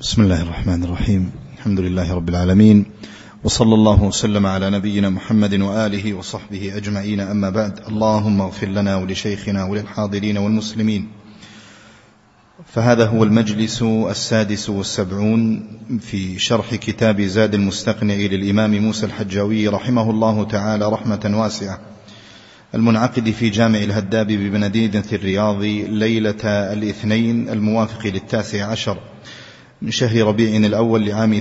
بسم الله الرحمن الرحيم. الحمد لله رب العالمين، وصلى الله وسلم على نبينا محمد وآله وصحبه أجمعين، أما بعد. اللهم اغفر لنا ولشيخنا وللحاضرين والمسلمين. فهذا هو المجلس 76 في شرح كتاب زاد المستقنع للإمام موسى الحجاوي رحمه الله تعالى رحمة واسعة، المنعقد في جامع الهداب بمدينة الرياض ليلة الاثنين الموافق 19 من شهر ربيع الأول لعام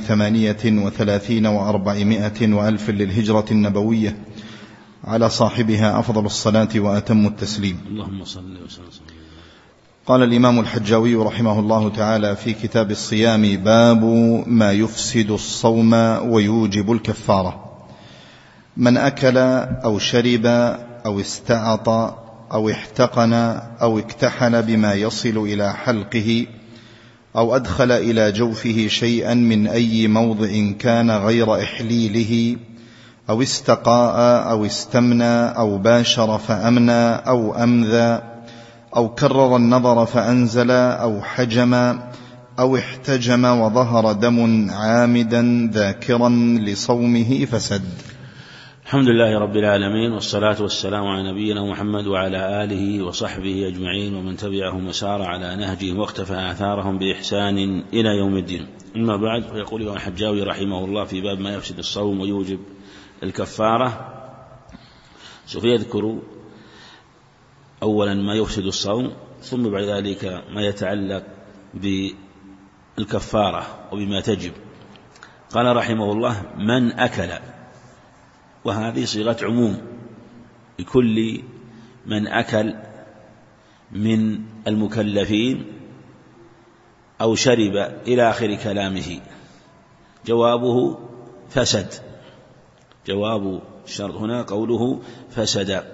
38 و400 وألف للهجرة النبوية، على صاحبها أفضل الصلاة وأتم التسليم. اللهم صل وسلم. قال الإمام الحجاوي رحمه الله تعالى في كتاب الصيام: باب ما يفسد الصوم ويوجب الكفارة: من أكل أو شرب أو استعط أو احتقن أو اكتحل بما يصل إلى حلقه أو أدخل إلى جوفه شيئا من أي موضع كان غير إحليله، أو استقاء أو استمنى أو باشر فأمنى أو أمذى، أو كرر النظر فأنزل، أو حجم أو احتجم وظهر دم عامدا ذاكرا لصومه فسد. الحمد لله رب العالمين، والصلاة والسلام على نبينا محمد وعلى آله وصحبه أجمعين، ومن تبعهم وسار على نهجهم واقتفى آثارهم بإحسان إلى يوم الدين. أما بعد، فيقول الإمام الحجاوي رحمه الله في باب ما يفسد الصوم ويوجب الكفارة. سوف يذكر أولا ما يفسد الصوم، ثم بعد ذلك ما يتعلق بالكفارة وبما تجب. قال رحمه الله: من أكل، وهذه صيغة عموم لكل من أكل من المكلفين أو شرب إلى آخر كلامه. جوابه فسد، جواب الشرط هنا قوله فسد.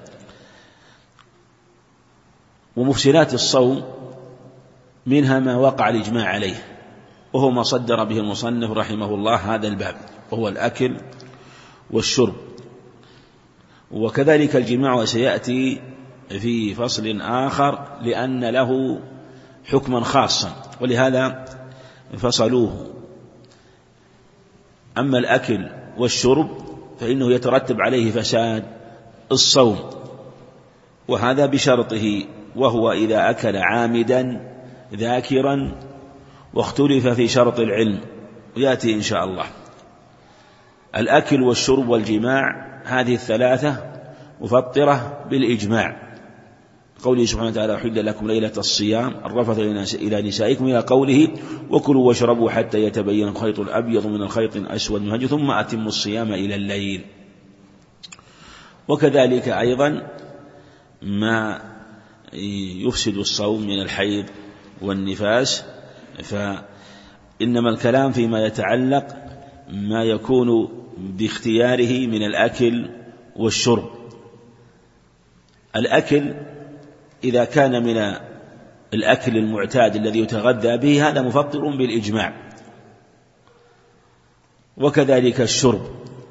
ومفسدات الصوم منها ما وقع الإجماع عليه، وهو ما صدر به المصنف رحمه الله هذا الباب، وهو الأكل والشرب، وكذلك الجماع، وسيأتي في فصل آخر لأن له حكما خاصا، ولهذا فصلوه. أما الأكل والشرب فإنه يترتب عليه فساد الصوم، وهذا بشرطه، وهو إذا أكل عامدا ذاكرا، واختلف في شرط العلم ويأتي إن شاء الله. الأكل والشرب والجماع هذه الثلاثة مفطرة بالإجماع، قوله سبحانه وتعالى: أحل لكم ليلة الصيام الرفث إلى نسائكم، إلى قوله: وكلوا واشربوا حتى يتبين الخيط الأبيض من الخيط الأسود من الفجر ثم أتموا الصيام إلى الليل. وكذلك أيضا ما يفسد الصوم من الحيض والنفاس، فإنما الكلام فيما يتعلق ما يكون باختياره من الأكل والشرب. الأكل إذا كان من الأكل المعتاد الذي يتغذى به هذا مفطر بالإجماع، وكذلك الشرب.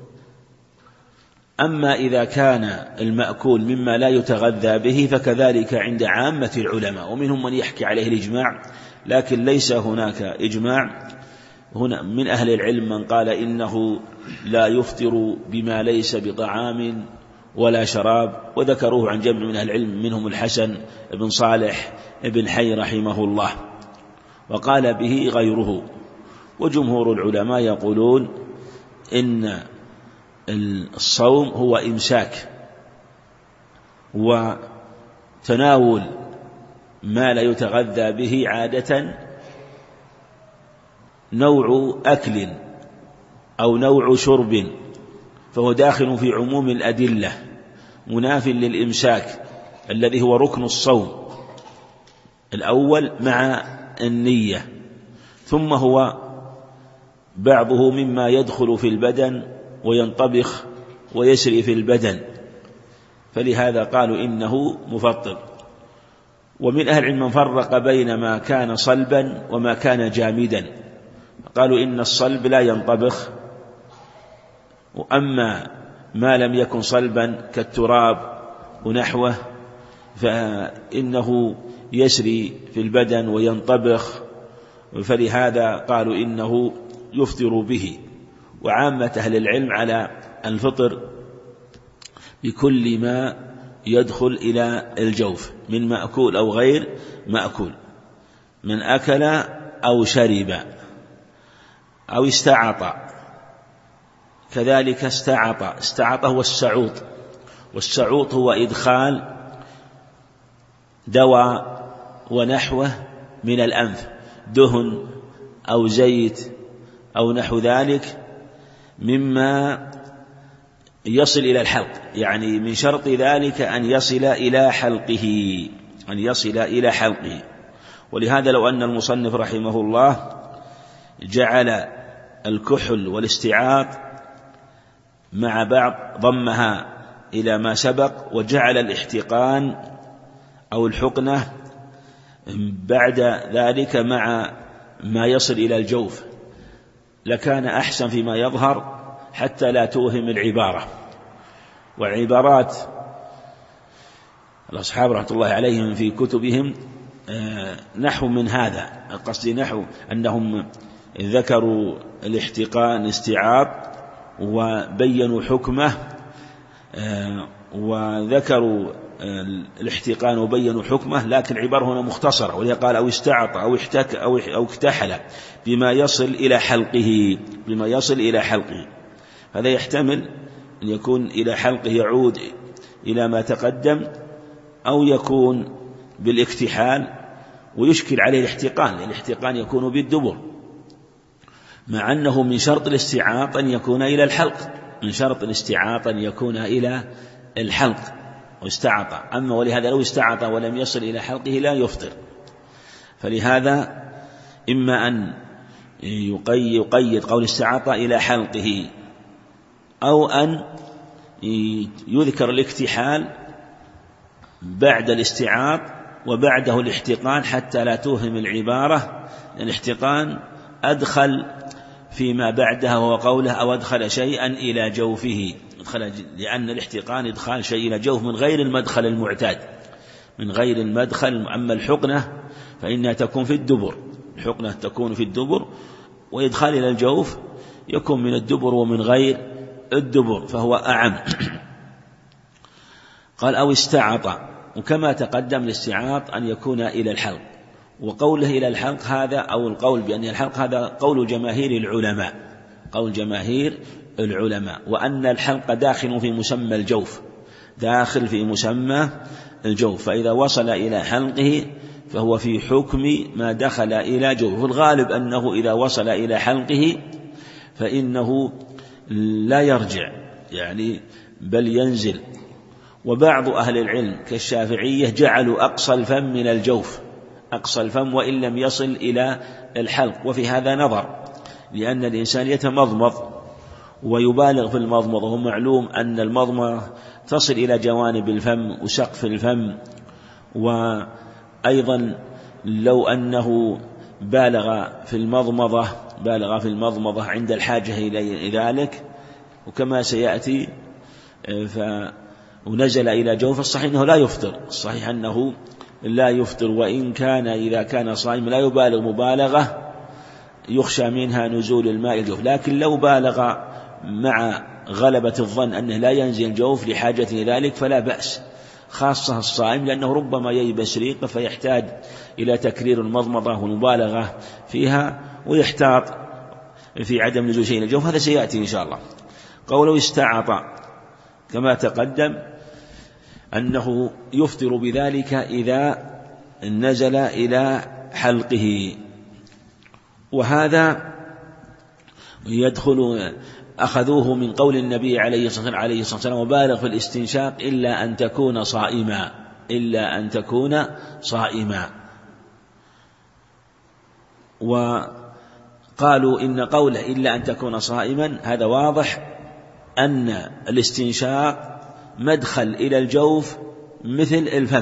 أما إذا كان المأكول مما لا يتغذى به فكذلك عند عامة العلماء، ومنهم من يحكي عليه الإجماع، لكن ليس هناك إجماع. هنا من أهل العلم من قال إنه لا يفطر بما ليس بطعام ولا شراب، وذكروه عن جمع من أهل العلم، منهم الحسن بن صالح بن حي رحمه الله، وقال به غيره. وجمهور العلماء يقولون إن الصوم هو إمساك وتناول ما لا يتغذى به، عادة نوع أكل أو نوع شرب، فهو داخل في عموم الأدلة، مناف للإمساك الذي هو ركن الصوم الأول مع النية، ثم هو بعضه مما يدخل في البدن وينطبخ ويسري في البدن، فلهذا قالوا إنه مفطر. ومن أهل العلم من فرق بين ما كان صلبا وما كان جامدا، قالوا إن الصلب لا ينطبخ، وأما ما لم يكن صلبا كالتراب ونحوه فإنه يسري في البدن وينطبخ فلهذا قالوا إنه يفطر به. وعامة أهل العلم على الفطر بكل ما يدخل إلى الجوف من مأكول أو غير مأكول، من أكل أو شرب أو استعط، كذلك استعط هو السعوط، والسعوط هو إدخال دواء ونحوه من الأنف، دهن أو زيت أو نحو ذلك مما يصل إلى الحلق، يعني من شرط ذلك أن يصل إلى حلقه. ولهذا لو أن المصنف رحمه الله جعل الكحل والاستعاط مع بعض ضمها إلى ما سبق، وجعل الاحتقان أو الحقنة بعد ذلك مع ما يصل إلى الجوف، لكان أحسن فيما يظهر حتى لا توهم العبارة. وعبارات الأصحاب رحمة الله عليهم في كتبهم نحو من هذا، قصدي نحو أنهم ذكروا الاحتقان استعاط وبينوا حكمه، وذكروا الاحتقان وبينوا حكمه، لكن العبارة هنا مختصرة، وهي قال أو استعط أو احتك أو اكتحل بما يصل إلى حلقه. هذا يحتمل أن يكون إلى حلقه يعود إلى ما تقدم، أو يكون بالاكتحال، ويشكل عليه الاحتقان، لأن الاحتقان يكون بالدبر، مع أنه من شرط الاستعاط أن يكون إلى الحلق، من شرط الاستعاط أن يكون إلى الحلق واستعط. أما ولهذا لو استعط ولم يصل إلى حلقه لا يفطر. فلهذا إما أن يقيد قول استعاط إلى حلقه، أو أن يذكر الاكتحال بعد الاستعاط وبعده الاحتقان حتى لا توهم العبارة. الاحتقان أدخل فيما بعدها وهو قوله أو أدخل شيئا إلى جوفه، لأن الاحتقان إدخال شيء إلى جوف من غير المدخل المعتاد، من غير المدخل. أما الحقنة فإنها تكون في الدبر، الحقنة تكون في الدبر، وإدخال إلى الجوف يكون من الدبر ومن غير الدبر، فهو أعم. قال أو استعط، وكما تقدم الاستعاط أن يكون إلى الحلق، وقوله إلى الحلق هذا أو القول بأن الحلق هذا قول جماهير العلماء، قول جماهير العلماء، وأن الحلق داخل في مسمى الجوف، داخل في مسمى الجوف، فإذا وصل إلى حلقه فهو في حكم ما دخل إلى جوف. الغالب أنه إذا وصل إلى حلقه فإنه لا يرجع، يعني بل ينزل. وبعض أهل العلم كالشافعية جعلوا أقصى الفم من الجوف، أقصى الفم وإن لم يصل إلى الحلق، وفي هذا نظر، لأن الإنسان يتمضمض ويبالغ في المضمضة، ومعلوم أن المضمضة تصل إلى جوانب الفم وسقف الفم. وأيضا لو أنه بالغ في المضمضة عند الحاجة إلى ذلك، وكما سيأتي ونزل إلى جوف، الصحيح أنه لا يفطر، الصحيح أنه لا يفطر، وإن كان إذا كان صائم لا يبالغ مبالغة يخشى منها نزول الماء الجوف، لكن لو بالغ مع غلبة الظن أنه لا ينزل الجوف لحاجة ذلك فلا بأس، خاصة الصائم، لأنه ربما ييبس ريقه فيحتاج إلى تكرير المضمضة والمبالغة فيها، ويحتاط في عدم نزول شيء الجوف. هذا سيأتي إن شاء الله. قوله استعط كما تقدم أنه يفطر بذلك إذا نزل إلى حلقه، وهذا يدخل أخذوه من قول النبي عليه الصلاة والسلام وبالغ في الاستنشاق إلا أن تكون صائما. وقالوا إن قوله إلا أن تكون صائما هذا واضح أن الاستنشاق مدخل إلى الجوف مثل الفم،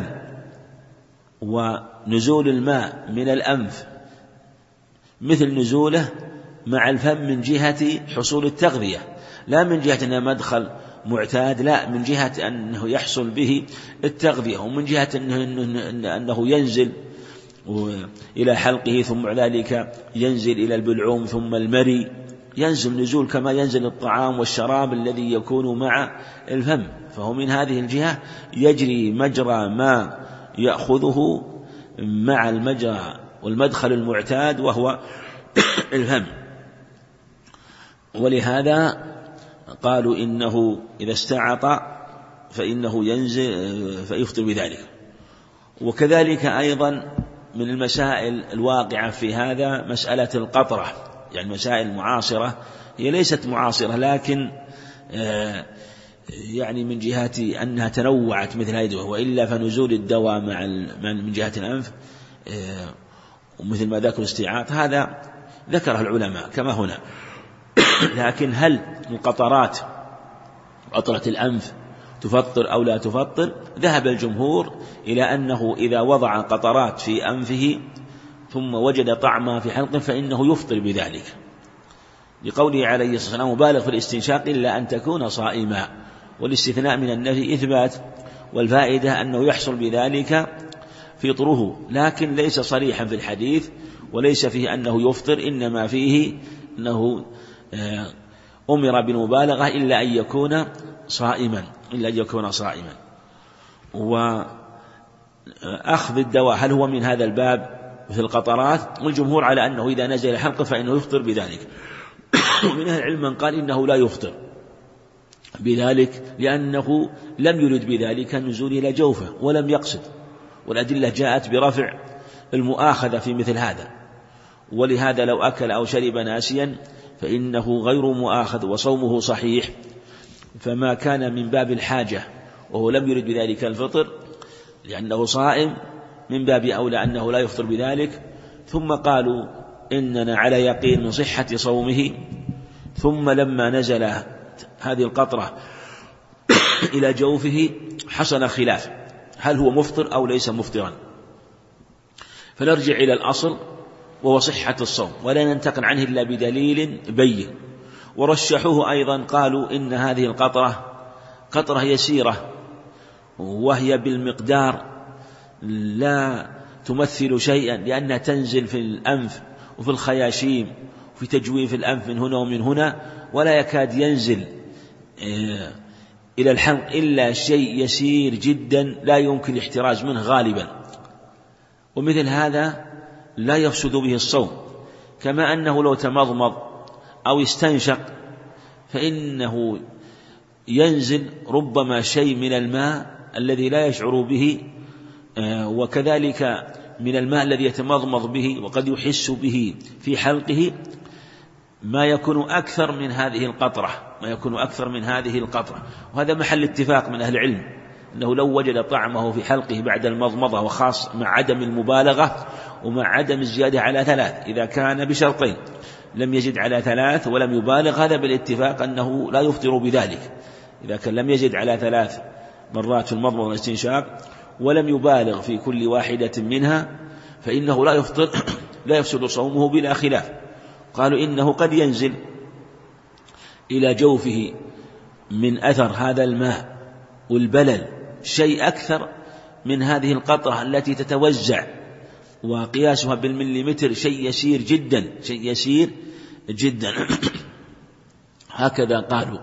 ونزول الماء من الأنف مثل نزوله مع الفم من جهة حصول التغذية، لا من جهة أنه مدخل معتاد، لا من جهة أنه يحصل به التغذية، ومن جهة أنه ينزل إلى حلقه ثم ذلك ينزل إلى البلعوم ثم المري، ينزل نزول كما ينزل الطعام والشراب الذي يكون مع الفم، فهو من هذه الجهة يجري مجرى ما يأخذه مع المجرى والمدخل المعتاد وهو الفم. ولهذا قالوا إنه إذا استعط فإنه ينزل فيفطر بذلك. وكذلك أيضا من المسائل الواقعة في هذا مسألة القطرة، يعني مسائل معاصرة، هي ليست معاصرة لكن يعني من جهة أنها تنوعت مثل هذه، وإلا فنزول الدواء من جهة الأنف ومثل ما ذكر الاستيعاب هذا ذكره العلماء كما هنا. لكن هل القطرات قطرة الأنف تفطر أو لا تفطر؟ ذهب الجمهور إلى أنه إذا وضع قطرات في أنفه ثم وجد طعمها في حلقه فإنه يفطر بذلك، لقوله عليه الصلاة والسلام مبالغ في الاستنشاق إلا أن تكون صائما، والاستثناء من النفي إثبات، والفائدة أنه يحصل بذلك فطره، لكن ليس صريحا في الحديث وليس فيه أنه يفطر، إنما فيه أنه أمر بالمبالغة إلا أن يكون صائما. وأخذ الدواء هل هو من هذا الباب مثل القطرات؟ والجمهور على أنه إذا نزل الحلقة فإنه يفطر بذلك. ومن أهل العلم من قال إنه لا يفطر بذلك لأنه لم يرد بذلك النزول إلى جوفه ولم يقصد، والأدلة جاءت برفع المؤاخذة في مثل هذا، ولهذا لو أكل أو شرب ناسيا فإنه غير مؤاخذ وصومه صحيح، فما كان من باب الحاجة وهو لم يرد بذلك الفطر لأنه صائم من باب أولى أنه لا يفطر بذلك. ثم قالوا إننا على يقين من صحة صومه، ثم لما نزل هذه القطرة إلى جوفه حصل خلاف هل هو مفطر أو ليس مفطرا، فنرجع إلى الأصل وهو صحة الصوم ولا ننتقل عنه إلا بدليل بين. ورشحوه أيضا قالوا إن هذه القطرة قطرة يسيرة وهي بالمقدار لا تمثل شيئا، لأنها تنزل في الأنف وفي الخياشيم وفي تجويف الأنف من هنا ومن هنا، ولا يكاد ينزل إلى الحلق إلا شيء يسير جدا لا يمكن الاحتراز منه غالبا، ومثل هذا لا يفسد به الصوم. كما أنه لو تمضمض أو استنشق فإنه ينزل ربما شيء من الماء الذي لا يشعر به، وكذلك من الماء الذي يتمضمض به وقد يحس به في حلقه ما يكون أكثر من هذه القطرة، وهذا محل اتفاق من أهل العلم أنه لو وجد طعمه في حلقه بعد المضمضة، وخاص مع عدم المبالغة ومع عدم الزيادة على 3، إذا كان بشرطين لم يزد على 3 ولم يبالغ، هذا بالاتفاق أنه لا يفطر بذلك. إذا كان لم يزد على 3 مرات في المضمضة والاستنشاق ولم يبالغ في كل واحدة منها فإنه لا يفطر لا يفسد صومه بلا خلاف. قالوا إنه قد ينزل إلى جوفه من أثر هذا الماء والبلل شيء أكثر من هذه القطرة التي تتوزع وقياسها بالمليمتر شيء يسير جدا هكذا قالوا.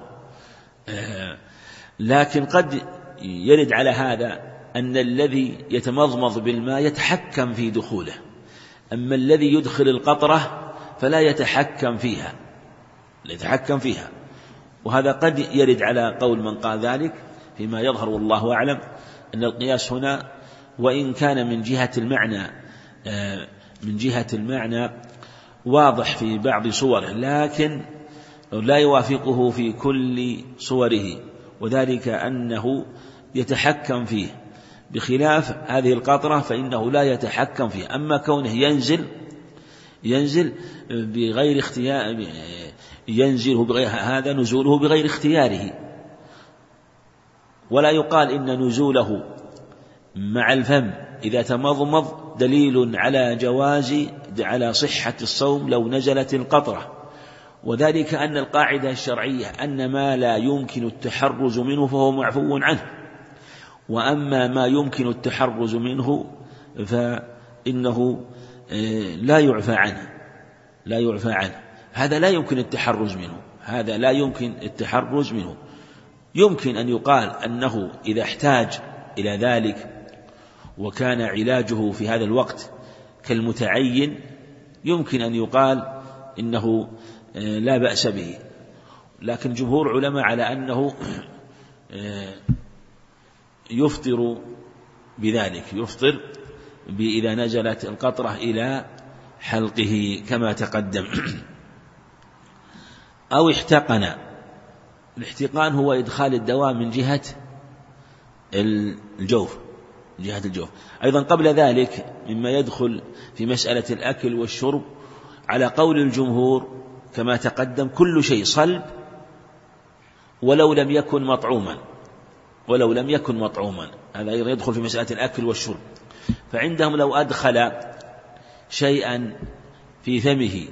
لكن قد يرد على هذا أن الذي يتمضمض بالماء يتحكم في دخوله، أما الذي يدخل القطرة فلا يتحكم فيها، وهذا قد يرد على قول من قال ذلك فيما يظهر والله أعلم أن القياس هنا وإن كان من جهة المعنى واضح في بعض صوره لكن لا يوافقه في كل صوره، وذلك أنه يتحكم فيه، بخلاف هذه القطرة فإنه لا يتحكم فيه. أما كونه ينزل بغير اختيار، هذا نزوله بغير اختياره، ولا يقال إن نزوله مع الفم إذا تمضمض دليل على صحة الصوم لو نزلت القطرة، وذلك أن القاعدة الشرعية أن ما لا يمكن التحرز منه فهو معفو عنه، وأما ما يمكن التحرز منه إنه لا يعفى عنه. هذا لا يمكن التحرز منه. يمكن أن يقال أنه إذا احتاج إلى ذلك وكان علاجه في هذا الوقت كالمتعين يمكن أن يقال إنه لا بأس به، لكن جمهور علماء على أنه يفطر بذلك، إذا نزلت القطرة إلى حلقه كما تقدم. أو احتقن. الاحتقان هو إدخال الدواء من جهة الجوف. أيضا قبل ذلك مما يدخل في مسألة الأكل والشرب على قول الجمهور كما تقدم كل شيء صلب ولو لم يكن مطعوما، هذا أيضا يدخل في مسألة الأكل والشرب. فعندهم لو أدخل شيئا في فمه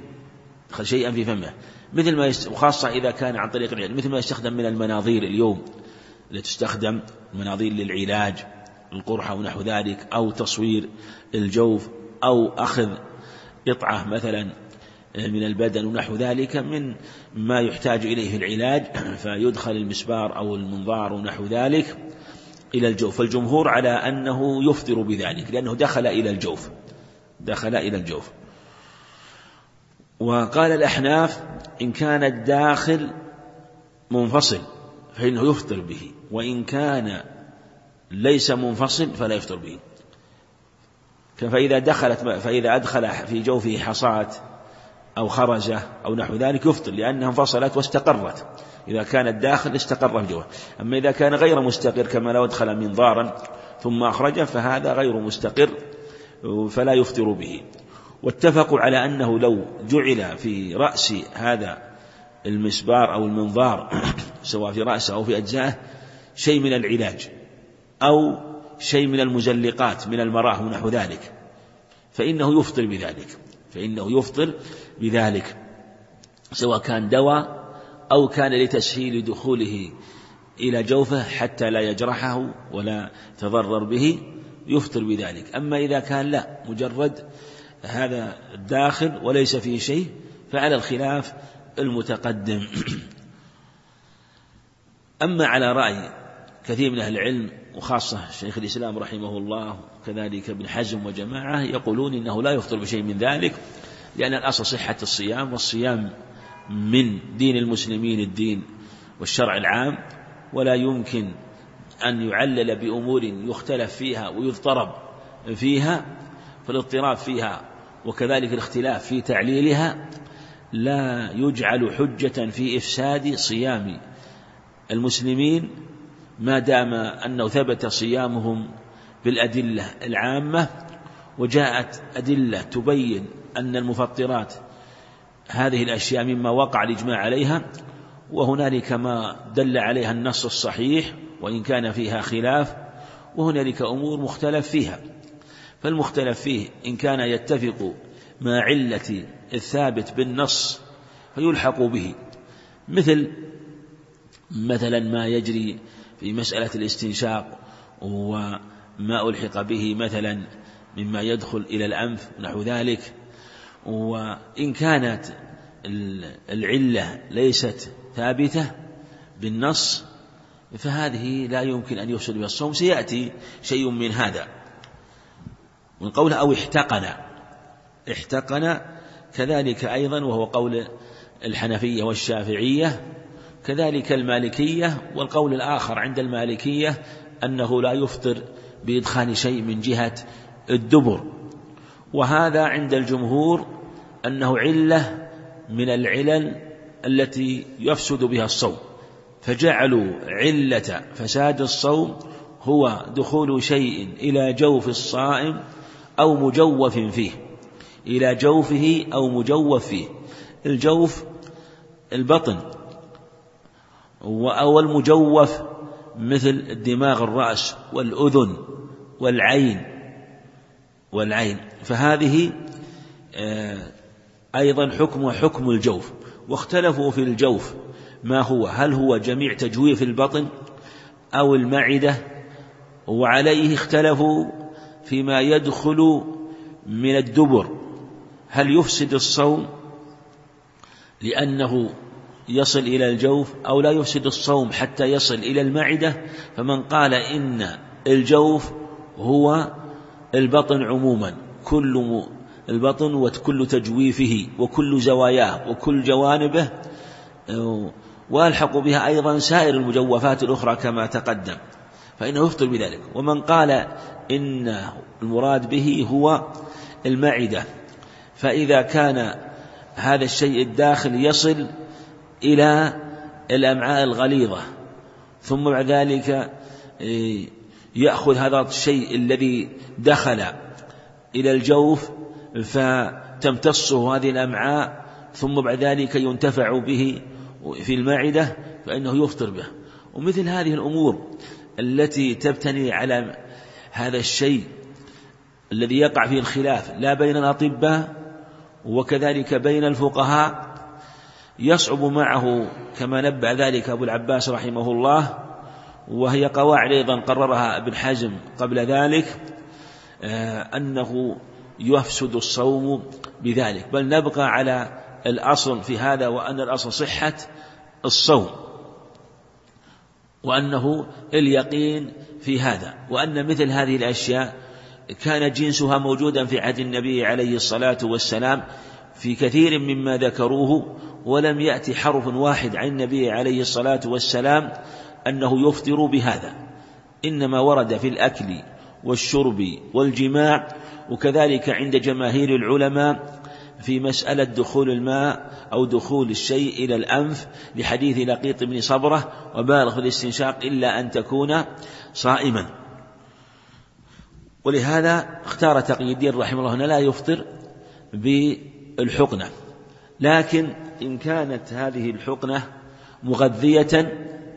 مثل ما وخاصة إذا كان عن طريق العلاج، مثل ما يستخدم من المناظير اليوم التي تستخدم مناظير للعلاج القرحة ونحو ذلك، أو تصوير الجوف، أو أخذ قطعة مثلا من البدن ونحو ذلك من ما يحتاج إليه العلاج، فيدخل المسبار أو المنظار ونحو ذلك إلى الجوف. فالجمهور على أنه يفطر بذلك لأنه دخل إلى الجوف. وقال الأحناف إن كان الداخل منفصل فإنه يفطر به، وإن كان ليس منفصل فلا يفطر به. فإذا أدخل في جوفه حصاة أو خرزة أو نحو ذلك يفطر، لأنها انفصلت واستقرت. إذا كان الداخل استقر في جوفه. أما إذا كان غير مستقر كما لو أدخل منظارا ثم أخرجه فهذا غير مستقر فلا يفطر به. واتفقوا على أنه لو جعل في رأس هذا المسبار أو المنظار سواء في رأسه أو في أجزائه شيء من العلاج أو شيء من المزلقات من المراه ونحو ذلك فإنه يفطر بذلك، سواء كان دواء أو كان لتسهيل دخوله إلى جوفه حتى لا يجرحه ولا تضرر به، يفطر بذلك. أما إذا كان لا مجرد هذا الداخل وليس فيه شيء فعلى الخلاف المتقدم. أما على رأي كثير من أهل العلم وخاصة شيخ الإسلام رحمه الله كذلك ابن حزم وجماعة يقولون إنه لا يفطر بشيء من ذلك، لأن الأصل صحة الصيام، والصيام من دين المسلمين الدين والشرع العام، ولا يمكن أن يعلل بأمور يختلف فيها ويضطرب فيها، فالاضطراب فيها وكذلك الاختلاف في تعليلها لا يجعل حجة في إفساد صيام المسلمين ما دام أنه ثبت صيامهم بالأدلة العامة، وجاءت أدلة تبين أن المفطرات هذه الأشياء مما وقع الإجماع عليها، وهنالك ما دل عليها النص الصحيح وإن كان فيها خلاف، وهنالك أمور مختلف فيها. فالمختلف فيه إن كان يتفق مع علة الثابت بالنص فيلحق به، مثلا ما يجري في مسألة الاستنشاق وما ألحق به مثلا مما يدخل إلى الأنف نحو ذلك. وإن كانت العلة ليست ثابتة بالنص فهذه لا يمكن أن يفسد بها الصوم. سيأتي شيء من هذا من قوله أو احتقن كذلك أيضا، وهو قول الحنفية والشافعية كذلك المالكية. والقول الآخر عند المالكية أنه لا يفطر بإدخال شيء من جهة الدبر، وهذا عند الجمهور أنه علة من العلل التي يفسد بها الصوم، فجعلوا علة فساد الصوم هو دخول شيء إلى جوف الصائم أو مجوف فيه، إلى جوفه أو مجوف فيه. الجوف البطن، أو المجوف مثل دماغ الرأس والأذن والعين، فهذه أيضا حكم الجوف. واختلفوا في الجوف ما هو، هل هو جميع تجويف البطن أو المعدة، وعليه اختلفوا فيما يدخل من الدبر هل يفسد الصوم لأنه يصل إلى الجوف أو لا يفسد الصوم حتى يصل إلى المعدة؟ فمن قال إن الجوف هو البطن عموما، كل البطن وكل تجويفه وكل زواياه وكل جوانبه، والحق بها أيضا سائر المجوفات الأخرى كما تقدم، فإنه يفطر بذلك. ومن قال إن المراد به هو المعدة، فإذا كان هذا الشيء الداخل يصل إلى الأمعاء الغليظة ثم بعد ذلك يأخذ هذا الشيء الذي دخل إلى الجوف فتمتصه هذه الأمعاء ثم بعد ذلك ينتفع به في المعدة، فإنه يفطر به. ومثل هذه الأمور التي تبتني على هذا الشيء الذي يقع فيه الخلاف لا بين الأطباء وكذلك بين الفقهاء، يصعب معه كما نبأ ذلك أبو العباس رحمه الله، وهي قواعد أيضا قررها ابن حزم قبل ذلك، أنه يفسد الصوم بذلك، بل نبقى على الأصل في هذا، وأن الأصل صحة الصوم، وأنه اليقين في هذا، وأن مثل هذه الأشياء كان جنسها موجودا في عهد النبي عليه الصلاة والسلام في كثير مما ذكروه، ولم يأتي حرف واحد عن النبي عليه الصلاة والسلام أنه يفطر بهذا، إنما ورد في الأكل والشرب والجماع، وكذلك عند جماهير العلماء في مسألة دخول الماء أو دخول الشيء إلى الأنف لحديث لقيط بن صبرة وبالغ في الاستنشاق إلا أن تكون صائما. ولهذا اختار تقي الدين رحمه الله هنا لا يفطر بالحقنة، لكن إن كانت هذه الحقنة مغذية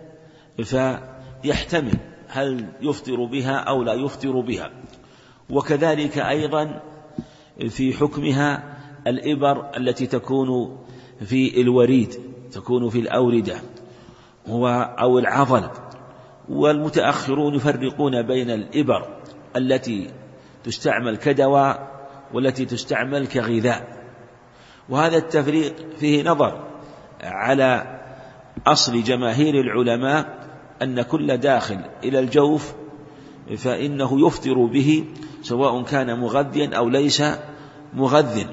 فيحتمل هل يفطر بها أو لا يفطر بها. وكذلك أيضا في حكمها الإبر التي تكون في الوريد، تكون في الأوردة أو العضل، والمتأخرون يفرقون بين الإبر التي تستعمل كدواء والتي تستعمل كغذاء، وهذا التفريق فيه نظر على أصل جماهير العلماء أن كل داخل إلى الجوف فإنه يفطر به سواء كان مغذيا أو ليس مغذٍ.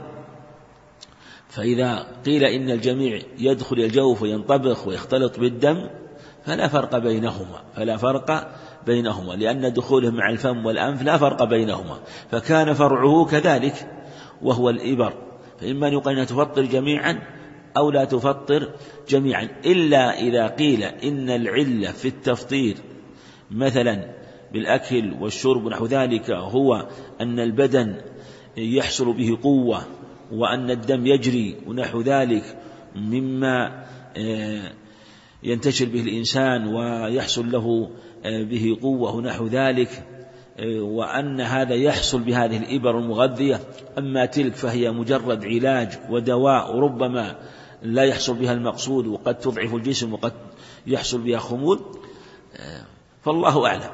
فإذا قيل إن الجميع يدخل الجوف وينطبخ ويختلط بالدم فلا فرق بينهما لأن دخوله مع الفم والأنف لا فرق بينهما، فكان فرعه كذلك وهو الإبر، فإما أن يقال أنها تفطر جميعا أو لا تفطر جميعا، إلا إذا قيل إن العلة في التفطير مثلا بالأكل والشرب ونحو ذلك هو أن البدن يحصل به قوة وأن الدم يجري ونحو ذلك مما ينتشر به الإنسان ويحصل له به قوة ونحو ذلك، وأن هذا يحصل بهذه الإبر المغذية، أما تلك فهي مجرد علاج ودواء وربما لا يحصل بها المقصود وقد تضعف الجسم وقد يحصل بها خمول، فالله أعلم.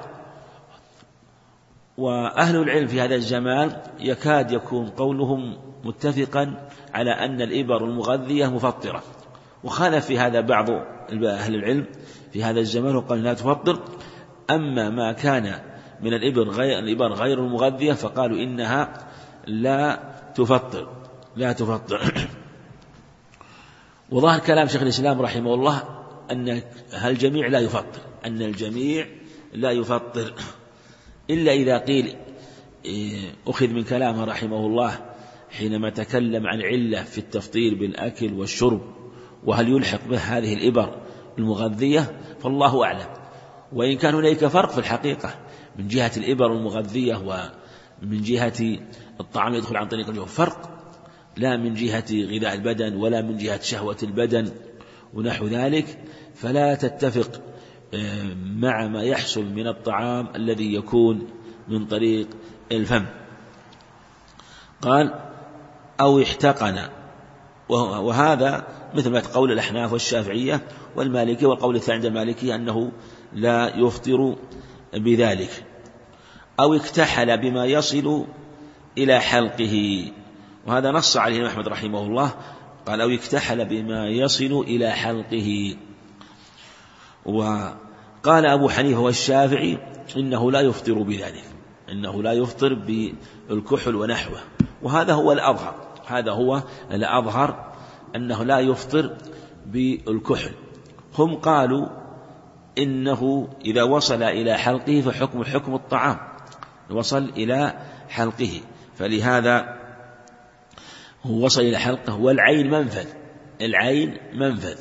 وأهل العلم في هذا الزمان يكاد يكون قولهم متفقا على أن الإبر المغذية مفطرة، وخالف في هذا بعض أهل العلم في هذا الزمان وقال لا تفطر. أما ما كان من الإبر غير المغذية فقالوا إنها لا تفطر. وظاهر كلام شيخ الإسلام رحمه الله أن الجميع لا يفطر إلا إذا قيل أخذ من كلامه رحمه الله حينما تكلم عن علة في التفطير بالأكل والشرب وهل يلحق به هذه الإبر المغذية، فالله أعلم. وإن كان هناك فرق في الحقيقة من جهة الإبر المغذية ومن جهة الطعام يدخل عن طريق الجوف، فرق لا من جهة غذاء البدن ولا من جهة شهوة البدن ونحو ذلك، فلا تتفق مع ما يحصل من الطعام الذي يكون من طريق الفم. قال أو احتقن، وهذا مثل ما قول الأحناف والشافعية والمالكية، والقول الثاني عند المالكية أنه لا يفطر بذلك. أو اكتحل بما يصل إلى حلقه. وهذا نص عليه الإمام أحمد رحمه الله، قال أو اكتحل بما يصل إلى حلقه. وقال أبو حنيفة والشافعي إنه لا يفطر بذلك، إنه لا يفطر بالكحل ونحوه، وهذا هو الأظهر، هذا هو الأظهر أنه لا يفطر بالكحل. هم قالوا إنه إذا وصل إلى حلقه فحكم حكم الطعام، وصل إلى حلقه، فلهذا هو وصل إلى حلقه، والعين منفذ، العين منفذ.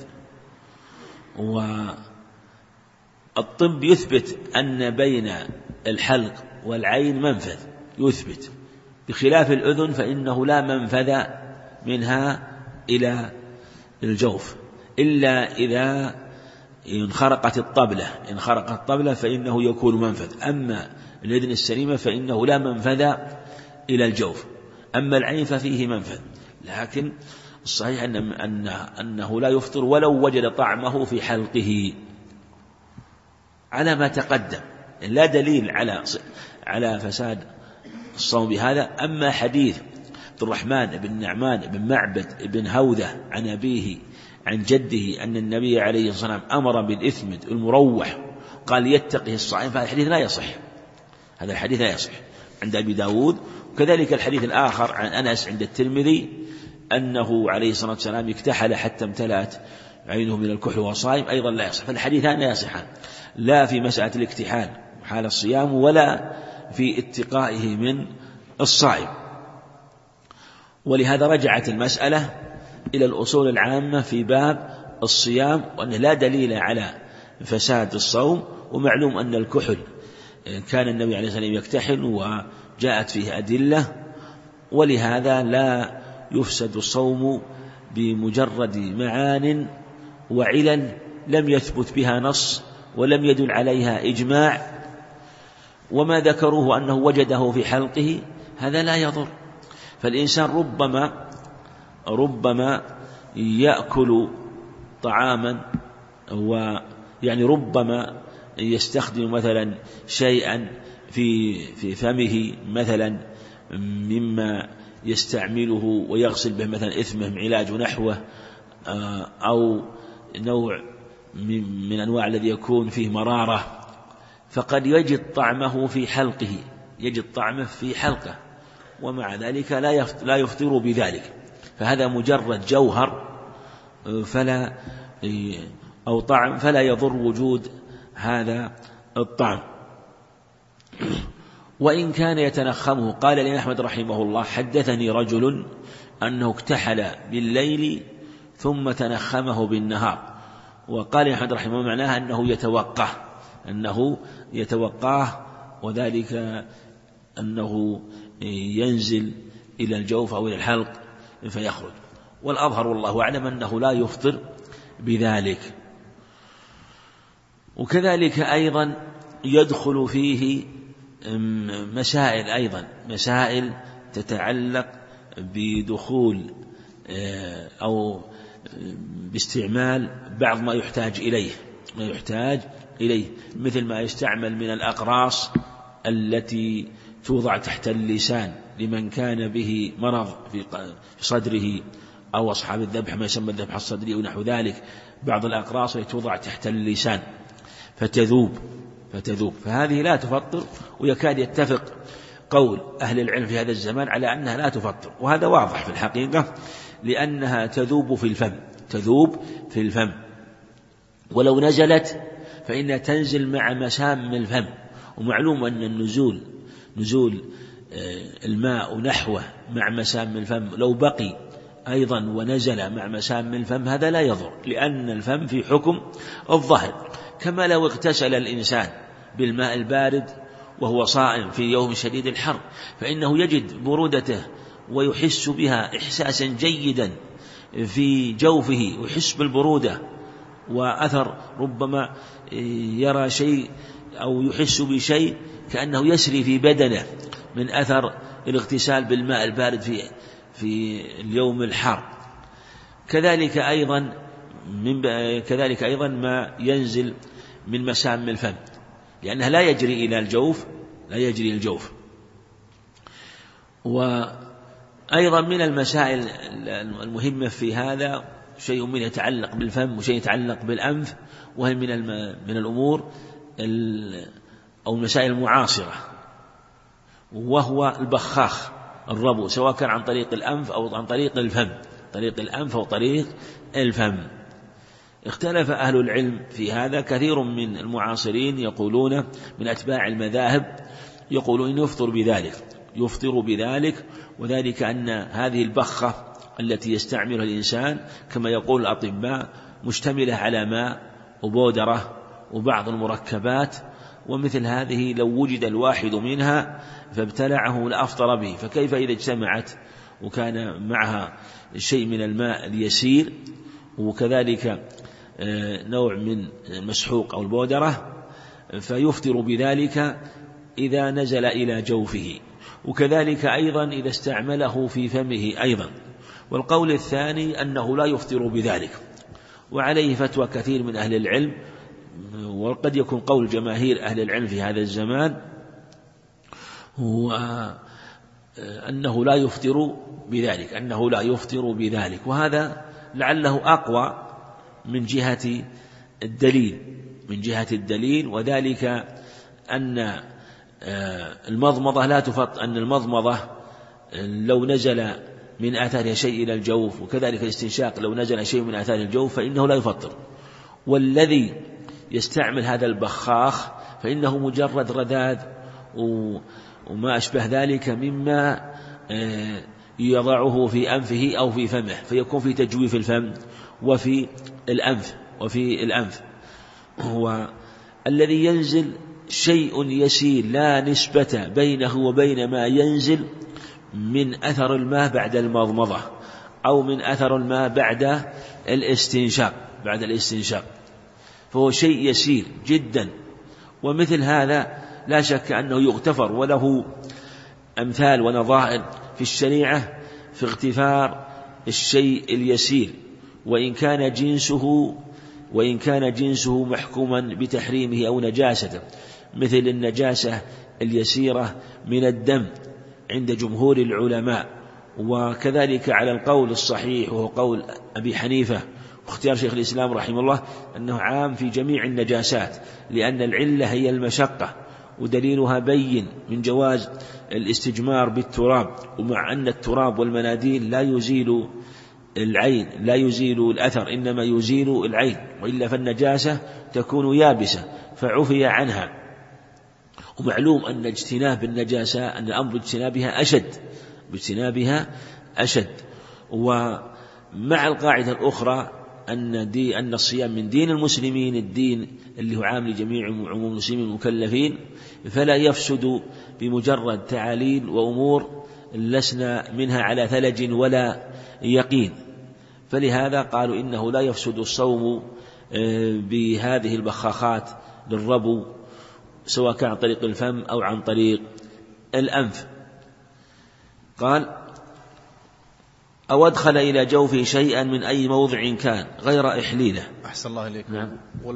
والطب يثبت أن بين الحلق والعين منفذ، يثبت، بخلاف الأذن فإنه لا منفذ منها إلى الجوف إلا إذا انخرقت الطبلة، إن خرقت الطبلة فإنه يكون منفذ. أما الأذن السليمة فإنه لا منفذ إلى الجوف، أما العين ففيه منفذ. لكن الصحيح أنه لا يفطر ولو وجد طعمه في حلقه على ما تقدم، لا دليل على فساد الصوم بهذا. أما حديث عبد الرحمن بن نعمان بن معبد بن هوذة عن أبيه عن جده أن النبي عليه الصلاة والسلام أمر بالإثمد المروح قال يتقه الصائم، فهذا الحديث لا يصح، هذا الحديث لا يصح عند أبي داود. وكذلك الحديث الآخر عن أنس عند الترمذي أنه عليه الصلاة والسلام اكتحل حتى امتلأت عينه من الكحل وهو صائم، أيضا لا يصح. فالحديثان لا يصحان، لا في مسألة الاكتحال حال الصيام ولا في اتقائه من الصائم. ولهذا رجعت المسألة إلى الأصول العامة في باب الصيام، وأنه لا دليل على فساد الصوم. ومعلوم أن الكحل كان النبي عليه الصلاة والسلام يكتحل وجاءت فيه أدلة، ولهذا لا يفسد الصوم بمجرد معان وعلل لم يثبت بها نص ولم يدل عليها إجماع. وما ذكروه أنه وجده في حلقه هذا لا يضر، فالإنسان ربما يأكل طعاما، ويعني ربما يستخدم مثلا شيئا في فمه مثلا مما يستعمله ويغسل به مثلا إثمه علاج ونحوه، أو نوع من أنواع الذي يكون فيه مرارة، فقد يجد طعمه في حلقه، يجد طعمه في حلقه، ومع ذلك لا يفطر بذلك. فهذا مجرد جوهر أو طعم فلا يضر وجود هذا الطعم. وإن كان يتنخمه، قال الإمام أحمد رحمه الله حدثني رجل أنه اكتحل بالليل ثم تنخمه بالنهار. وقال أحمد رحمه الله معناها أنه يتوقاه وذلك أنه ينزل إلى الجوف أو إلى الحلق فيخرج. والأظهر والله أعلم أنه لا يفطر بذلك. وكذلك أيضا يدخل فيه مسائل تتعلق بدخول أو باستعمال بعض ما يحتاج إليه مثل ما يستعمل من الأقراص التي توضع تحت اللسان لمن كان به مرض في صدره، أو أصحاب الذبح ما يسمى الذبح الصدري ونحو ذلك، بعض الأقراص التي توضع تحت اللسان فتذوب، فهذه لا تفطر. ويكاد يتفق قول أهل العلم في هذا الزمان على أنها لا تفطر، وهذا واضح في الحقيقة، لأنها تذوب في الفم، ولو نزلت فإنها تنزل مع مسام الفم. ومعلوم أن نزول الماء ونحوه مع مسام الفم لو بقي أيضا ونزل مع مسام الفم هذا لا يضر، لأن الفم في حكم الظهر. كما لو اغتسل الإنسان بالماء البارد وهو صائم في يوم شديد الحر، فإنه يجد برودته ويحس بها إحساسا جيدا في جوفه، ويحس بالبرودة وأثر، ربما يرى شيء أو يحس بشيء كأنه يسري في بدنه من أثر الاغتسال بالماء البارد في اليوم الحار. كذلك أيضا ما ينزل من مسام الفم، لأنها لا يجري الجوف. وأيضا من المسائل المهمة في هذا شيء من يتعلق بالفم وشيء يتعلق بالأنف، وهي من الأمور أو المسائل المعاصرة، وهو البخاخ الربو، سواء كان عن طريق الأنف أو عن طريق الفم، طريق الأنف أو طريق الفم. اختلف أهل العلم في هذا، كثير من المعاصرين يقولون من أتباع المذاهب يقولون إنه يفطر بذلك، وذلك أن هذه البخة التي يستعملها الإنسان كما يقول الأطباء مشتملة على ماء وبودرة وبعض المركبات، ومثل هذه لو وجد الواحد منها فابتلعه لأفطر به، فكيف إذا اجتمعت وكان معها شيء من الماء اليسير وكذلك نوع من المسحوق أو البودرة، فيفطر بذلك إذا نزل إلى جوفه، وكذلك أيضا إذا استعمله في فمه أيضا. والقول الثاني أنه لا يفطر بذلك، وعليه فتوى كثير من أهل العلم، وقد يكون قول جماهير أهل العلم في هذا الزمان هو أنه لا يفطر بذلك، وهذا لعله أقوى من جهة الدليل، وذلك أن المضمضة لا تفطر، أن المضمضة لو نزل من آثار شيء إلى الجوف، وكذلك الاستنشاق لو نزل شيء من آثار الجوف فإنه لا يفطر. والذي يستعمل هذا البخاخ فإنه مجرد رذاذ وما أشبه ذلك مما يضعه في أنفه أو في فمه، فيكون في تجويف الفم وفي الأنف. هو الذي ينزل شيء يسير لا نسبة بينه وبين ما ينزل من أثر الماء بعد المضمضة أو من أثر الماء بعد الاستنشاق، فهو شيء يسير جدا، ومثل هذا لا شك أنه يغتفر، وله أمثال ونظائر في الشريعة في اغتفار الشيء اليسير وإن كان جنسه محكوما بتحريمه أو نجاسته، مثل النجاسة اليسيرة من الدم عند جمهور العلماء، وكذلك على القول الصحيح وهو قول أبي حنيفة واختيار شيخ الإسلام رحمه الله أنه عام في جميع النجاسات، لأن العلة هي المشقة، ودليلها بين من جواز الاستجمار بالتراب، ومع أن التراب والمناديل لا يزيل العين، لا يزيل الأثر، إنما يزيل العين، وإلا فالنجاسة تكون يابسة فعفي عنها. ومعلوم أن اجتناب النجاسة أن الأمر باجتنابها أشد. ومع القاعدة الأخرى أن الصيام من دين المسلمين، الدين اللي هو عام لجميع عموم المسلمين المكلفين، فلا يفسد بمجرد تعاليل وأمور لسنا منها على ثلج ولا يقين، فلهذا قالوا إنه لا يفسد الصوم بهذه البخاخات للربو، سواء كان عن طريق الفم أو عن طريق الأنف. قال: أو أدخل إلى جوفه شيئا من أي موضع كان غير إحليله. أحسن الله إليكم. نعم.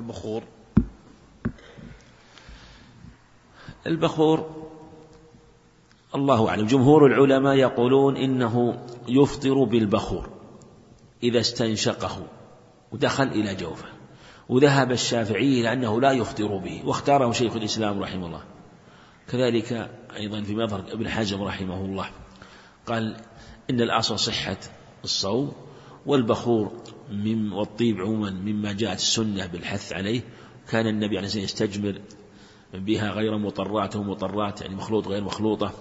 البخور الله أعلم، جمهور العلماء يقولون إنه يفطر بالبخور إذا استنشقه ودخل إلى جوفه، وذهب الشافعي إلى أنه لا يفطر به، واختاره شيخ الإسلام رحمه الله، كذلك أيضا في مذهب ابن حزم رحمه الله، قال إن الأصل صحة الصوم، والبخور والطيب عموما مما جاءت السنة بالحث عليه، كان النبي عليه الصلاة والسلام يستجمر بها غير مطرات ومطرات، يعني مخلوط غير مخلوطة،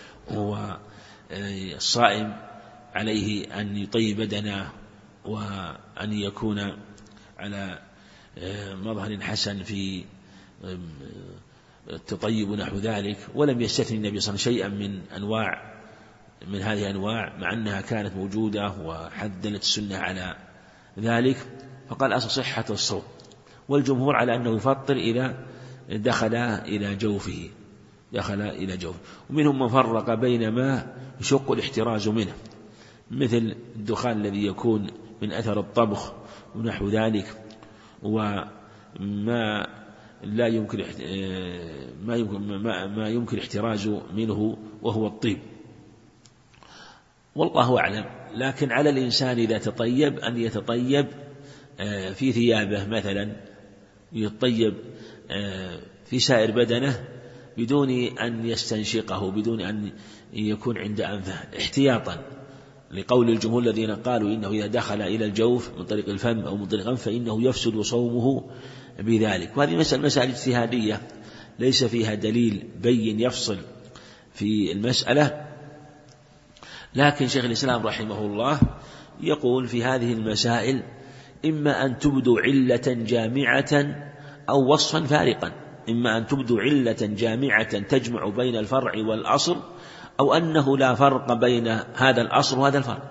والصائم عليه أن يطيب بدنه وأن يكون على مظهر حسن في التطيب ونحو ذلك، ولم يستثني النبي صلى الله عليه وسلم شيئا من هذه الأنواع، مع أنها كانت موجودة وحددت السنة على ذلك، فقال أصل صحة الصوم. والجمهور على أنه يفطر إذا دخل إلى جوفه. ومنهم من فرق بين ما يشق الاحتراز منه، مثل الدخان الذي يكون من أثر الطبخ ونحو ذلك، وما لا يمكن ما يمكن احتراز منه وهو الطيب. والله أعلم. لكن على الإنسان إذا تطيب أن يتطيب في ثيابه مثلا، يتطيب في سائر بدنه بدون أن يستنشقه، بدون أن يكون عند أنفه، احتياطا لقول الجمهور الذين قالوا إنه إذا دخل إلى الجوف من طريق الفم أو من طريق الأنف فإنه يفسد صومه بذلك. وهذه مسألة اجتهادية ليس فيها دليل بين يفصل في المسألة. لكن شيخ الإسلام رحمه الله يقول في هذه المسائل إما أن تبدو علة جامعة أو وصفا فارقا، إما أن تبدو علة جامعة تجمع بين الفرع والأصل، أو أنه لا فرق بين هذا الأصل وهذا الفرع.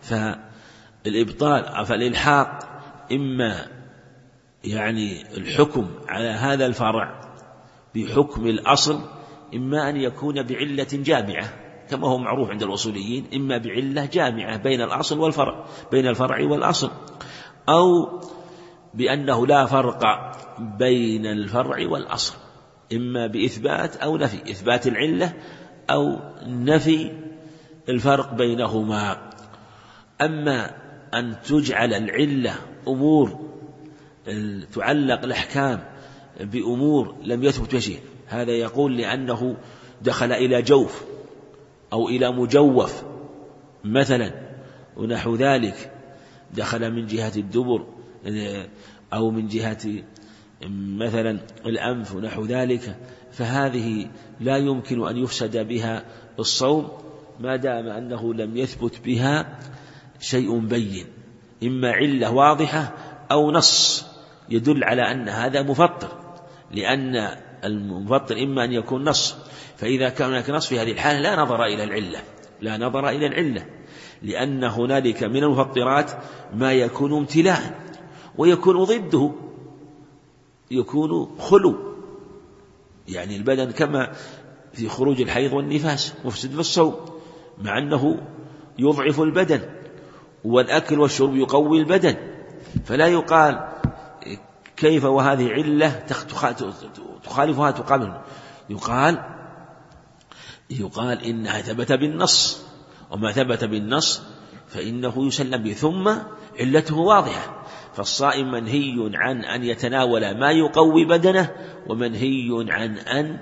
فالإلحاق إما يعني الحكم على هذا الفرع بحكم الأصل، إما أن يكون بعلة جامعة كما هو معروف عند الأصوليين، إما بعلة جامعة بين الأصل والفرع، بين الفرع والأصل، أو بأنه لا فرق بين الفرع والأصل، إما بإثبات أو نفي، إثبات العلة أو نفي الفرق بينهما. أما أن تجعل العلة أمور تعلق الأحكام بأمور لم يثبت فيها شيء، هذا يقول لأنه دخل إلى جوف أو إلى مجوف مثلا ونحو ذلك، دخل من جهة الدبر أو من جهة مثلا الأنف ونحو ذلك، فهذه لا يمكن أن يفسد بها الصوم ما دام أنه لم يثبت بها شيء بين، إما علة واضحة أو نص يدل على أن هذا مفطر، لأن المفطر إما أن يكون نص، فإذا كان هناك نص في هذه الحالة لا نظر إلى العلة، لا نظر إلى العلة، لأن هنالك من المفطرات ما يكون امتلاء ويكون ضده يكون خلو، يعني البدن كما في خروج الحيض والنفاس مفسد في الصوم، مع أنه يضعف البدن، والأكل والشرب يقوي البدن، فلا يقال كيف وهذه علة تخالفها تقابل، يقال إنها ثبت بالنص، وما ثبت بالنص فإنه يسلم به، ثم علته واضحة. فالصائم منهي عن أن يتناول ما يقوي بدنه، ومنهي عن أن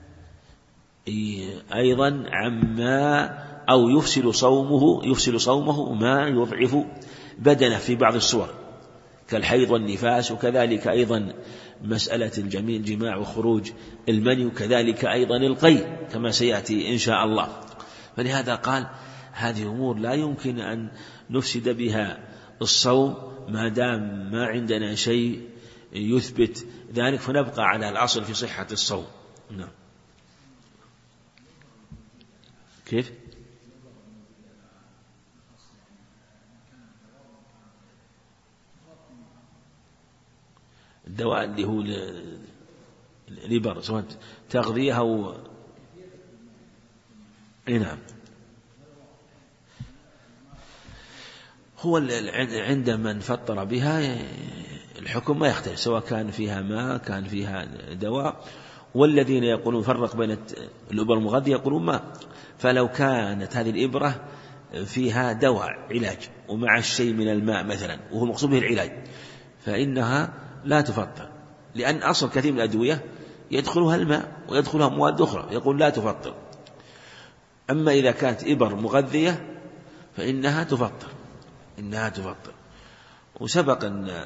أيضا عما أو يفسد صومه ما يضعف بدنه في بعض الصور كالحيض والنفاس، وكذلك أيضا مسألة الجماع وخروج المني، وكذلك أيضا القيء كما سيأتي إن شاء الله. فلهذا قال هذه أمور لا يمكن أن نفسد بها الصوم ما دام ما عندنا شيء يثبت ذلك، فنبقى على الأصل في صحة الصوم. نعم. كيف؟ الدواء اللي هو الإبر سواء تغذية أو نعم، هو عند من فطر بها الحكم ما يختلف، سواء كان فيها ماء كان فيها دواء. والذين يقولون فرق بين الإبر المغذية يقولون ماء، فلو كانت هذه الإبرة فيها دواء علاج ومع الشيء من الماء مثلا وهو المقصود به العلاج فإنها لا تفطر، لأن أصل كثير من الأدوية يدخلها الماء ويدخلها مواد أخرى، يقول لا تفطر. أما إذا كانت إبر مغذية فإنها تفطر، وسبق أن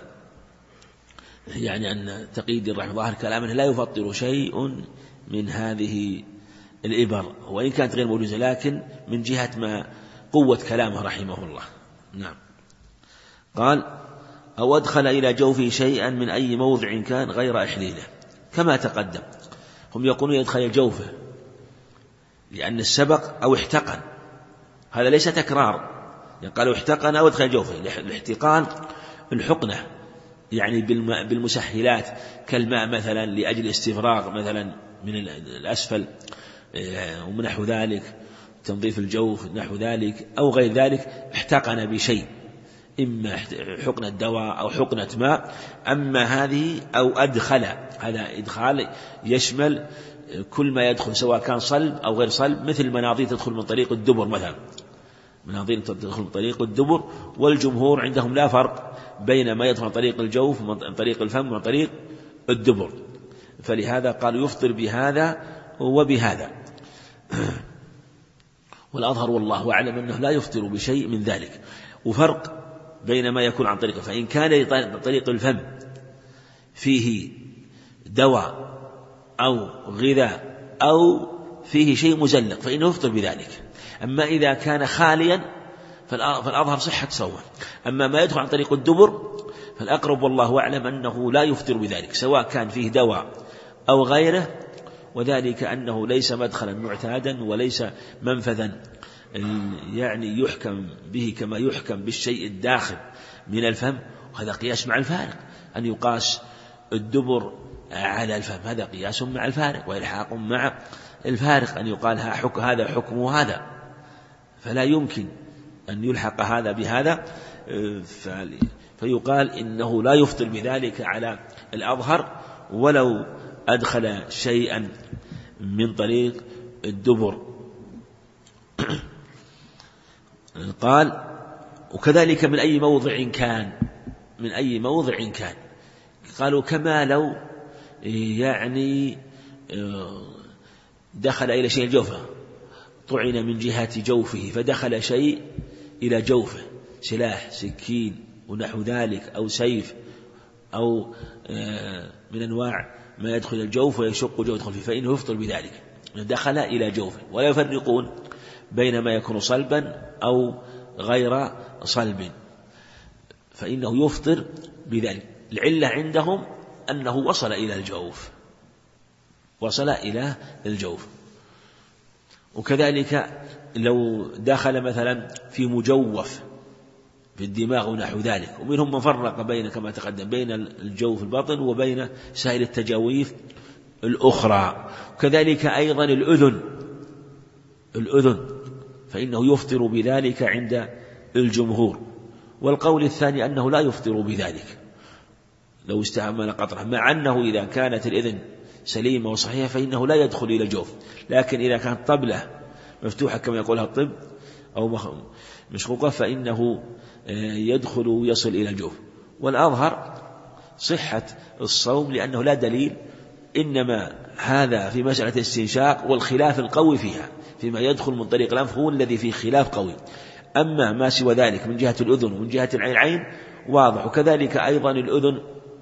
تقي الدين رحمه الله كلامه لا يفطر شيء من هذه الإبر وإن كانت غير موجودة، لكن من جهة ما قوة كلامه رحمه الله. نعم. قال أو أدخل إلى جوفه شيئا من أي موضع كان غير إحليله، كما تقدم. هم يقولون يدخل جوفه لأن السبق أو احتقن، هذا ليس تكرار، قالوا احتقن أو أدخل جوفه. الاحتقان الحقنة يعني بالمسهلات كالماء مثلا لأجل استفراغ مثلا من الأسفل ونحو ذلك، تنظيف الجوف نحو ذلك أو غير ذلك، احتقن بشيء إما حقنة دواء أو حقنة ماء. أما هذه أو أدخل، هذا إدخال يشمل كل ما يدخل سواء كان صلب أو غير صلب، مثل مناظير تدخل من طريق الدبر مثلا مناظير تدخل من طريق الدبر، والجمهور عندهم لا فرق بين ما يدخل من طريق الجوف ومن طريق الفم ومن طريق الدبر، فلهذا قالوا يفطر بهذا وبهذا. والأظهر والله أعلم أنه لا يفطر بشيء من ذلك. وفرق بين ما يكون عن طريقه، فإن كان عن طريق الفم فيه دواء أو غذاء أو فيه شيء مزلق فإنه يفطر بذلك. أما إذا كان خاليا فالأظهر صحة صومه. أما ما يدخل عن طريق الدبر فالأقرب والله أعلم أنه لا يفطر بذلك، سواء كان فيه دواء أو غيره، وذلك أنه ليس مدخلا معتادا وليس منفذا يعني يحكم به كما يحكم بالشيء الداخل من الفم. وهذا قياس مع الفارق، أن يقاس الدبر على الفم هذا قياس مع الفارق وإلحاق مع الفارق، أن يقال هذا حكم هذا، فلا يمكن أن يلحق هذا بهذا، فيقال إنه لا يفطر بذلك على الأظهر ولو أدخل شيئا من طريق الدبر. قال وكذلك من أي موضع كان، من أي موضع كان. قالوا كما لو يعني دخل إلى شيء جوفه، طعن من جهة جوفه فدخل شيء إلى جوفه، سلاح سكين ونحو ذلك أو سيف أو من أنواع ما يدخل الجوف ويشق جو يدخل فيه، فإنه يفطر بذلك، دخل إلى جوفه. ولا يفرقون بين ما يكون صلبا أو غير صلب، فإنه يفطر بذلك. العلة عندهم أنه وصل إلى الجوف، وصل إلى الجوف. وكذلك لو دخل مثلا في مجوف في الدماغ ونحو ذلك، ومنهم من فرق بين كما تقدم بين الجوف الباطن وبين سائر التجاويف الأخرى. وكذلك أيضا الأذن فإنه يفطر بذلك عند الجمهور. والقول الثاني أنه لا يفطر بذلك لو استعمل قطرة، مع أنه إذا كانت الأذن سليمة وصحيحة فإنه لا يدخل إلى الجوف، لكن إذا كانت طبلة مفتوحة كما يقولها الطب أو مشقوقة فإنه يدخل ويصل إلى الجوف. والأظهر صحة الصوم لأنه لا دليل، إنما هذا في مسألة الاستنشاق والخلاف القوي فيها، فيما يدخل من طريق الأنف هو الذي فيه خلاف قوي. أما ما سوى ذلك من جهة الأذن ومن جهة العين واضح. وكذلك أيضا الأذن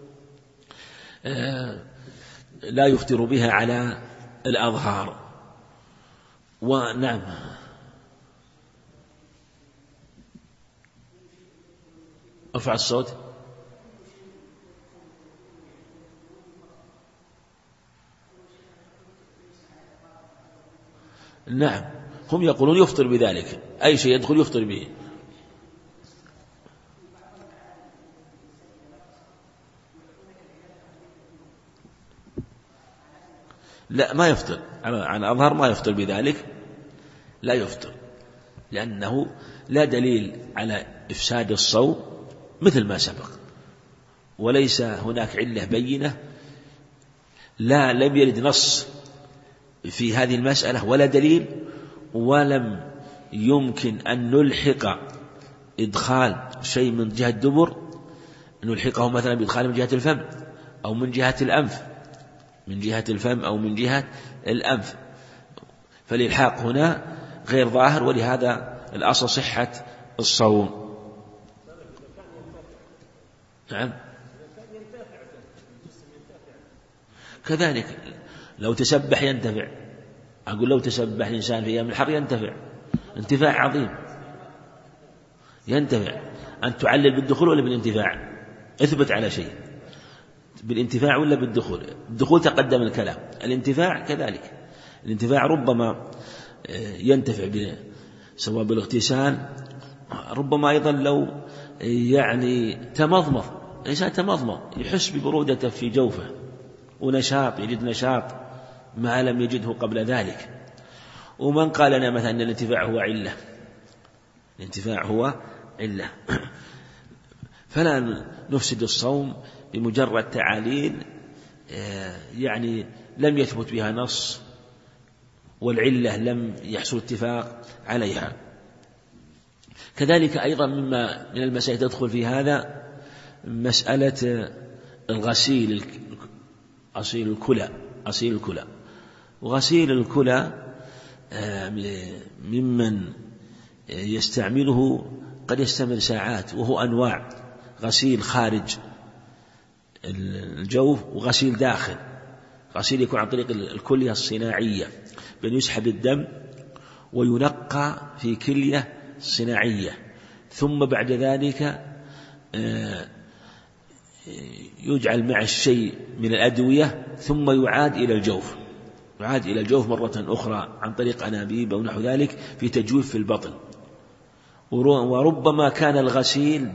لا يفطر بها على الأظهار. ونعم ارفع الصوت. نعم هم يقولون يفطر بذلك، أي شيء يدخل يفطر به. لا ما يفطر عن أظهر، ما يفطر بذلك، لا يفطر، لأنه لا دليل على إفساد الصوم مثل ما سبق، وليس هناك علة بينة، لم يرد نص في هذه المسألة ولا دليل، ولم يمكن أن نلحق إدخال شيء من جهة الدبر نلحقه مثلا بإدخال من جهة الفم أو من جهة الأنف، من جهة الفم أو من جهة الأنف، فالإلحاق هنا غير ظاهر، ولهذا الأصل صحة الصوم. نعم كذلك لو تسبح ينتفع، أقول لو تسبح الإنسان في أيام الحر ينتفع انتفاع عظيم، ينتفع. أن تعلل بالدخول ولا بالانتفاع؟ اثبت على شيء، بالانتفاع ولا بالدخول؟ الدخول تقدم الكلام، الانتفاع كذلك، الانتفاع ربما ينتفع سواء بالاغتسال، ربما أيضا لو يعني تمضمض، الإنسان تمضمض يحس ببرودة في جوفه ونشاط، يجد نشاط ما لم يجده قبل ذلك. ومن قال لنا مثلا أن الانتفاع هو علة، الانتفاع هو علة، فلا نفسد الصوم بمجرد تعاليل يعني لم يثبت بها نص والعلة لم يحصل اتفاق عليها. كذلك أيضا مما من المسائل تدخل في هذا مسألة الغسيل، أصيل الكلى. وغسيل الكلى ممن يستعمله قد يستمر ساعات، وهو أنواع: غسيل خارج الجوف وغسيل داخل. غسيل يكون عن طريق الكلية الصناعية، بأن يسحب الدم وينقى في كلية صناعية، ثم بعد ذلك يجعل مع الشيء من الأدوية، ثم يعاد إلى الجوف مرة أخرى عن طريق أنابيب أو نحو ذلك في تجويف في البطن. وربما كان الغسيل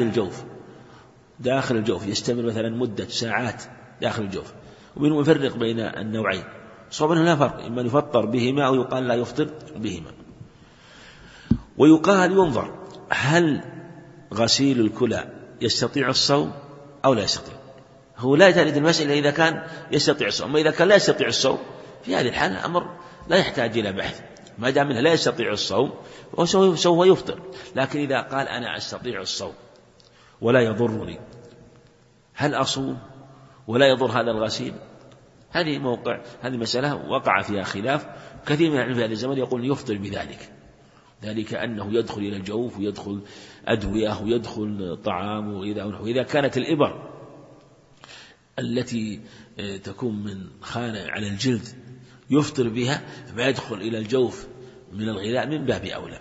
داخل الجوف يستمر مثلا مدة ساعات داخل الجوف. ومنه يفرق بين النوعين، صوب أنه لا فرق، إما يفطر بهما أو يقال لا يفطر بهما. ويقال ينظر هل غسيل الكلى يستطيع الصوم أو لا يستطيع. هو لا ترد المسألة إذا كان يستطيع الصوم، أما إذا كان لا يستطيع الصوم في هذه الحالة الأمر لا يحتاج إلى بحث، ما دام لا يستطيع الصوم سوف يفطر. لكن إذا قال أنا أستطيع الصوم ولا يضرني، هل أصوم ولا يضر هذا الغسيل؟ هذه مسألة وقع فيها خلاف. كثير من العلماء في هذا الزمن يقول يفطر بذلك، ذلك أنه يدخل إلى الجوف ويدخل أدوية ويدخل طعام. وإذا كانت الإبر التي تكون من خانة على الجلد يفطر بها، فما يدخل إلى الجوف من الغذاء من باب أولى.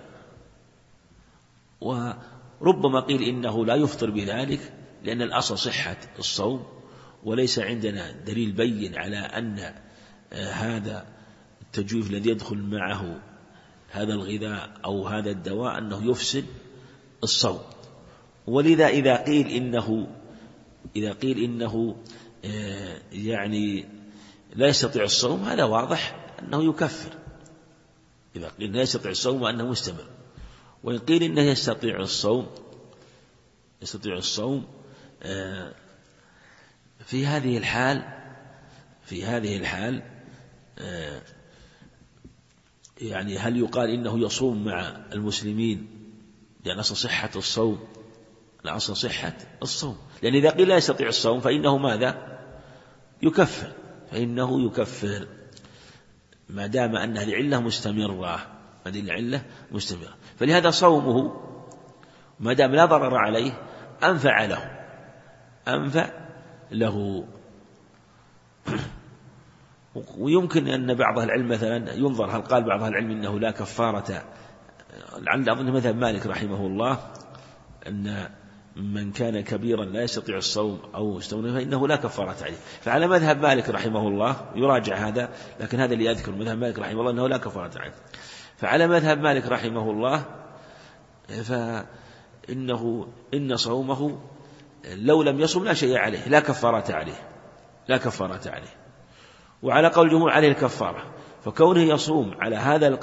وربما قيل إنه لا يفطر بذلك لأن الأصل صحة الصوم، وليس عندنا دليل بين على أن هذا التجويف الذي يدخل معه هذا الغذاء أو هذا الدواء أنه يفسد الصوم. ولذا إذا قيل إنه يعني لا يستطيع الصوم، هذا واضح أنه يكفر. إذا قيل لا يستطيع الصوم وأنه مستمر، وإن قيل إنه يستطيع الصوم في هذه الحال يعني هل يقال إنه يصوم مع المسلمين؟ لأن أصل صحة الصوم، لأن إذا قيل لا يستطيع الصوم فإنه ماذا؟ يكفر ما دام أن هذه العلة مستمرة. فلهذا صومه ما دام لا ضرر عليه أنفع له. ويمكن أن بعض العلم مثلا ينظر هل قال بعض العلم إنه لا كفارة. لعل أظن مذهب مالك رحمه الله أن من كان كبيرا لا يستطيع الصوم أو استغنى فإنه لا كفارة عليه. فعلى مذهب مالك رحمه الله يراجع هذا، لكن هذا اللي أذكر مذهب مالك رحمه الله أنه لا كفارة عليه. فعلى مذهب مالك رحمه الله فإنه إن صومه لو لم يصم لا شيء عليه، لا كفارة عليه. وعلى قول الجمهور عليه الكفارة. فكونه يصوم على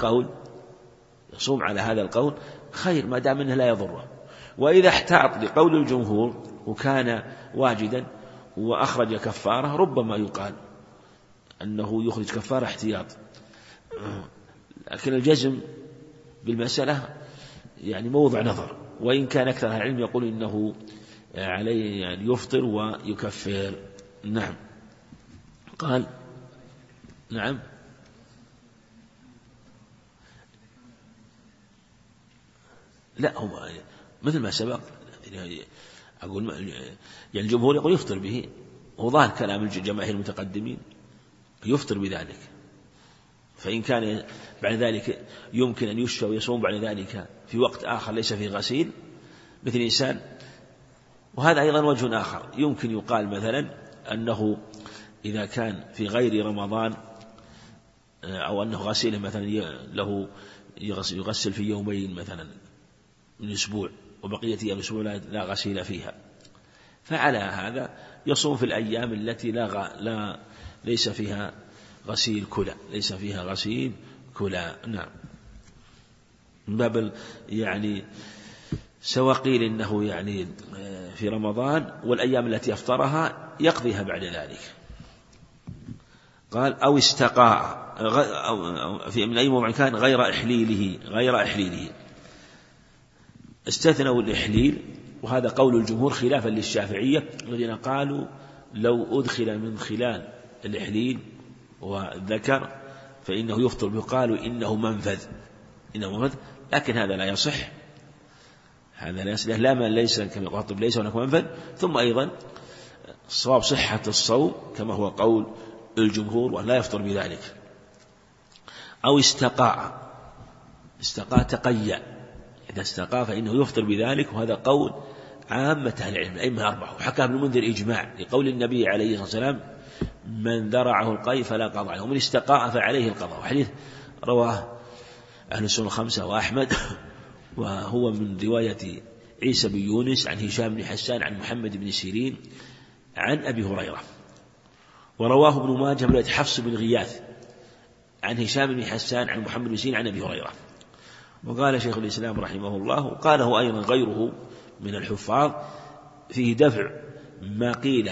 هذا القول خير ما دام أنه لا يضره. وإذا احتاط لقول الجمهور وكان واجدا وأخرج كفارة، ربما يقال أنه يخرج كفارة احتياط. لكن الجزم بالمسألة يعني موضع نظر، وإن كان أكثر أهل العلم يقول إنه عليه يعني يفطر ويكفر. نعم. قال نعم. لا، هو مثل ما سبق أقول يعني الجمهور يقول يفطر به، هو ظاهر كلام الجماهير المتقدمين يفطر بذلك. فإن كان بعد ذلك يمكن أن يشفى ويصوم بعد ذلك في وقت آخر ليس فيه غسيل مثل إنسان. وهذا أيضا وجه آخر، يمكن يقال مثلا أنه إذا كان في غير رمضان أو أنه غسيل مثلا له يغسل في يومين مثلا من أسبوع وبقية أيام الأسبوع لا غسيل فيها، فعلى هذا يصوم في الأيام التي ليس فيها غسيل كلى. نعم. من باب يعني سواء قيل إنه يعني في رمضان والأيام التي أفطرها يقضيها بعد ذلك. قال أو استقاء أو في من أي موضع كان غير إحليله استثنوا الإحليل، وهذا قول الجمهور خلافا للشافعية الذين قالوا لو أدخل من خلال الإحليل وذكر فإنه يفطر به، قالوا إنه منفذ، لكن هذا لا يصح، هذا لا يصح، لا من ليس كما يقول ليس هناك منفذ. ثم أيضا الصواب صحة الصوم كما هو قول الجمهور ولا يفطر بذلك. أو استقاء تقيأ، إذا استقاء فإنه يفطر بذلك، وهذا قول عامة أهل العلم الأئمة الأربعة، وحكى ابن المنذر إجماع لقول النبي عليه الصلاة والسلام من ذرعه القيء فلا قضاء عليه، ومن استقاء فعليه القضاء. وحديث رواه أهل السنة الخمسة وأحمد، وهو من رواية عيسى بن يونس عن هشام بن حسان عن محمد بن سيرين عن أبي هريرة. ورواه ابن ماجه من رواية حفص بن غياث عن هشام بن حسان عن محمد بن سيرين عن أبي هريرة. وقال شيخ الإسلام رحمه الله، وقاله أيضا غيره من الحفاظ، فيه دفع ما قيل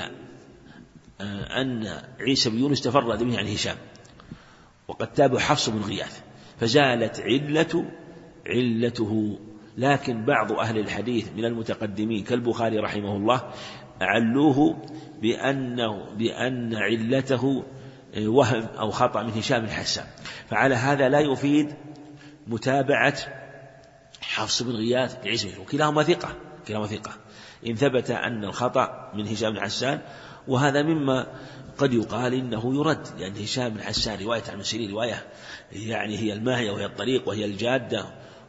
أن عيسى بن يونس تفرد به عن هشام، وقد تابع حفص بن غياث، فزالت علته. لكن بعض أهل الحديث من المتقدمين كالبخاري رحمه الله علوه بأن علته وهم أو خطأ من هشام بن حسان، فعلى هذا لا يفيد متابعة حفص بن غياث لعيسى، وكلاهما ثقة إن ثبت أن الخطأ من هشام بن حسان. وهذا مما قد يقال إنه يرد، لأن هشام بن حسان رواية عن سيرين رواية يعني هي الماهية وهي الطريق وهي الجادة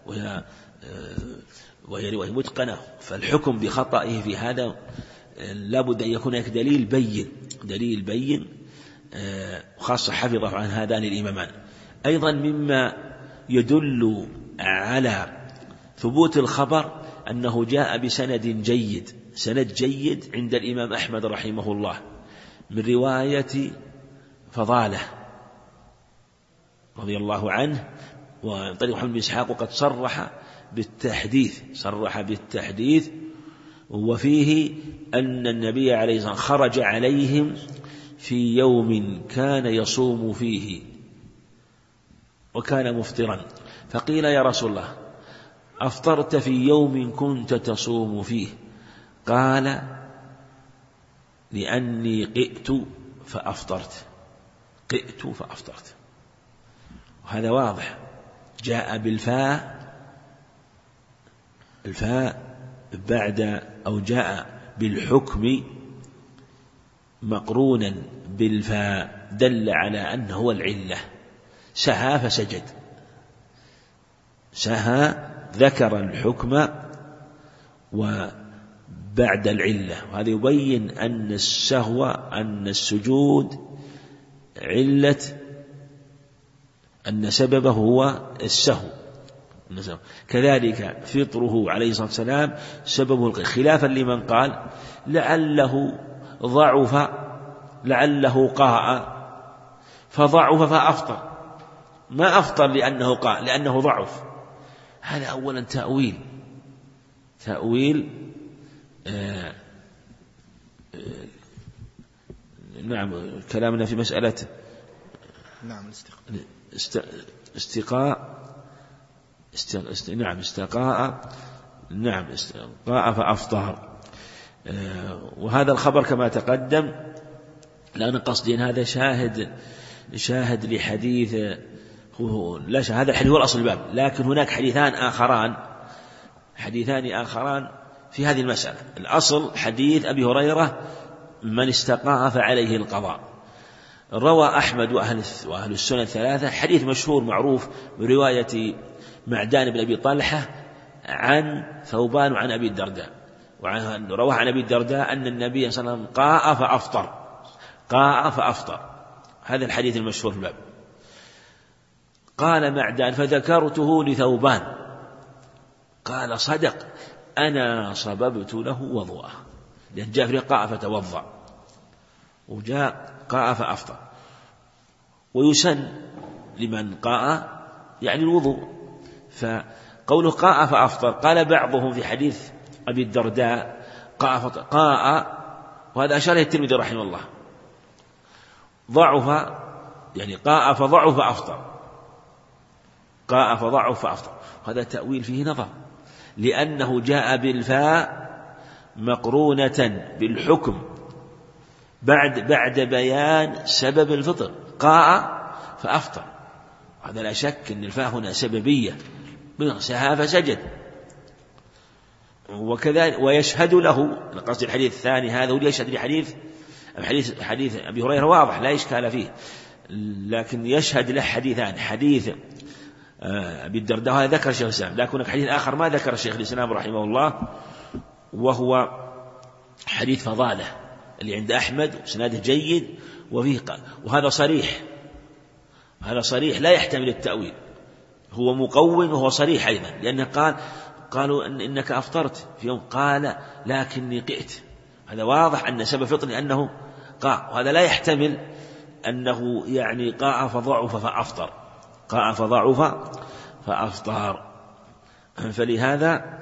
وهي رواية متقنة، فالحكم بخطئه في هذا لابد أن يكون هناك دليل بين خاصة حفظه عن هذان الإمامان. أيضا مما يدل على ثبوت الخبر أنه جاء بسند جيد عند الإمام أحمد رحمه الله من رواية فضالة رضي الله عنه وطريق محمد بن إسحاق، وقد صرح بالتحديث وفيه أن النبي عليه الصلاة والسلام خرج عليهم في يوم كان يصوم فيه وكان مفطرا، فقيل يا رسول الله أفطرت في يوم كنت تصوم فيه؟ قال لأني قئت فأفطرت. وهذا واضح، جاء بالفاء بعد أو جاء بالحكم مقرونا بالفاء، دل على أنه هو العلة. سهى فسجد، ذكر الحكم وبعد العلة، وهذا يبين أن السجود علة، أن سببه هو السهو. كذلك فطره عليه الصلاة والسلام سببه القيء، خلافا لمن قال لعله ضعف، لعله قاء فضعف فأفطر، ما أفطر لأنه قاء، لأنه ضعف. هذا أولا تأويل نعم كلامنا في مسألة استقاء فأفطر. وهذا الخبر كما تقدم لا نقصد أن هذا شاهد لحديث، لا هذا الحديث هو الأصل الباب، لكن هناك حديثان آخران في هذه المسألة. الأصل حديث أبي هريرة من استقاء فعليه القضاء. روى أحمد وأهل السنة الثلاثة حديث مشهور معروف برواية معدان بن أبي طلحة عن ثوبان وعن أبي الدرداء، رواه عن أبي الدرداء أن النبي صلى الله عليه وسلم قاء فأفطر. هذا الحديث المشهور في الباب. قال معدان فذكرته لثوبان قال صدق، أنا صببت له وضوءه، لأن جاء في قاء فتوضأ وجاء قاء فأفطر. ويسن لمن قاء يعني الوضوء، فقوله قاء فأفطر قال بعضهم في حديث أبي الدرداء قاء، وهذا أشار إليه الترمذي رحمه الله، ضعف يعني قاء فضعف فأفطر، وهذا تأويل فيه نظر، لأنه جاء بالفاء مقرونة بالحكم بعد بيان سبب الفطر، قاء فأفطر. هذا لا شك أن الفاء هنا سببية، سها فسجد. وكذلك ويشهد له، قصد الحديث الثاني هذا هو يشهد حديث أبي هريرة واضح لا إشكال فيه، لكن يشهد له حديثان، حديث أبي الدرداء هذا ذكر شيخ الإسلام، لكن هناك حديث آخر ما ذكر شيخ الإسلام رحمه الله، وهو حديث فضالة اللي عند أحمد وسناده جيد وفيه وهذا صريح، هذا صريح لا يحتمل التأويل، هو مقوم وهو صريح أيضا، لأنه قالوا إنك أفطرت في يوم، قال لكني قئت. هذا واضح أن سبب فطر أنه قاء، وهذا لا يحتمل أنه يعني قاء فضعف فأفطر، قاء فضعف فأفطر. فلهذا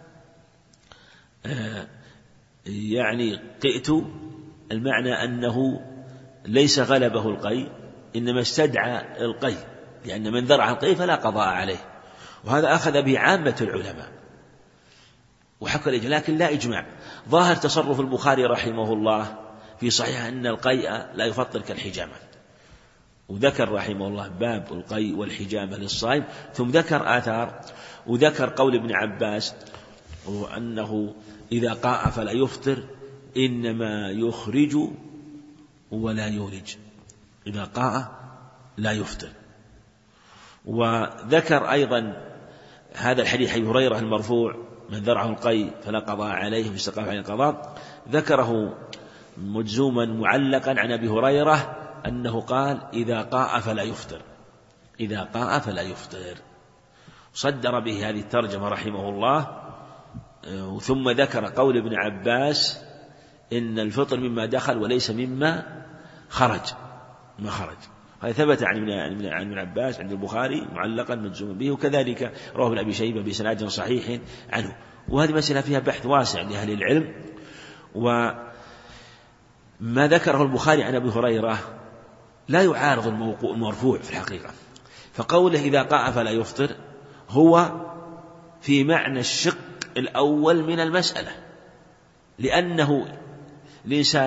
يعني قئت المعنى أنه ليس غلبه القي، إنما استدعى القي، لأن من ذرع القي فلا قضاء عليه، وهذا أخذ به عامة العلماء وحكى الإجماع، لكن لا إجماع. ظاهر تصرف البخاري رحمه الله في صحيح أن القيء لا يفطر كالحجامة، وذكر رحمه الله باب القيء والحجامة للصائم، ثم ذكر آثار، وذكر قول ابن عباس وأنه إذا قاء فلا يفطر، إنما يخرج ولا يولج، إذا قاء لا يفطر. وذكر أيضا هذا الحديث أبي هريرة المرفوع من ذرعه القيء فلا قضاء عليه واستقام عن القضاء، ذكره مجزوما معلقا عن أبي هريرة أنه قال إذا قاء فلا يفطر، إذا قاء فلا يفطر. صدر به هذه الترجمة رحمه الله. ثم ذكر قول ابن عباس إن الفطر مما دخل وليس مما خرج، ما خرج. هذا ثبت عن ابن عباس عند البخاري معلقا مجزوما به، وكذلك رواه ابن أبي شيبة بسناد صحيح عنه. وهذه مسألة فيها بحث واسع لأهل العلم. وما ذكره البخاري عن أبي هريرة لا يعارض المرفوع في الحقيقة، فقوله إذا قاء فلا يفطر هو في معنى الشق الأول من المسألة، لأنه الإنسان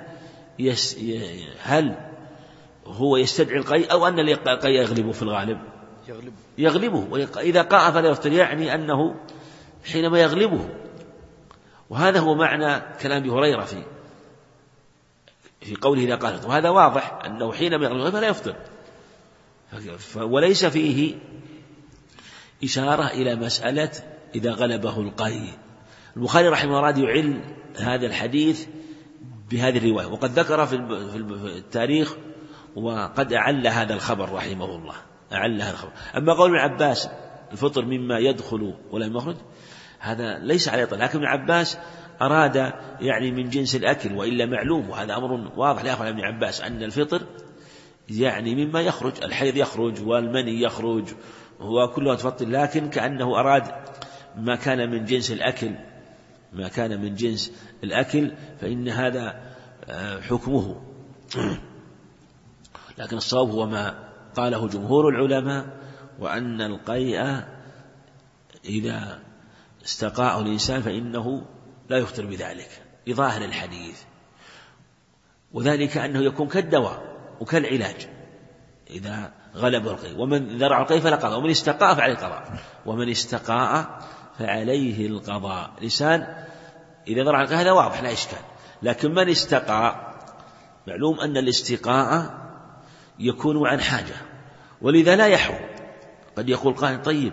هل هو يستدعي القيء أو أن القيء يغلبه في الغالب؟ يغلبه. إذا قاء فلا يفطر يعني أنه حينما يغلبه، وهذا هو معنى كلام أبي هريرة في قوله إذا قالت، وهذا واضح أنه حينما يغلبه فلا يفطر، وليس فيه إشارة إلى مسألة إذا غلبه القيء. البخاري رحمه الله أراد يعل هذا الحديث بهذه الرواية، وقد ذكر في التاريخ وقد أعل هذا الخبر رحمه الله، أعل هذا الخبر. أما قول ابن عباس الفطر مما يدخل ولا يخرج هذا ليس عليه طلع، لكن ابن عباس أراد يعني من جنس الأكل، وإلا معلوم، وهذا أمر واضح لا يخفى على ابن عباس أن الفطر يعني مما يخرج، الحيض يخرج والمني يخرج وكلها تفطر، لكن كأنه أراد ما كان من جنس الأكل، ما كان من جنس الأكل فإن هذا حكمه. لكن الصواب هو ما قاله جمهور العلماء، وأن القيء إذا استقاءه الإنسان فإنه لا يفطر بذلك لظاهر الحديث، وذلك أنه يكون كالدواء وكالعلاج إذا غلب القيء. ومن ذرع القيء فلا قضاء، ومن استقاء فعليه القضاء، ومن استقاء فعليه القضاء. لسان إذا ذرع القيء هذا واضح لا إشكال، لكن من استقاء معلوم أن الاستقاء يكون عن حاجة، ولذا لا يحرم. قد يقول قائل طيب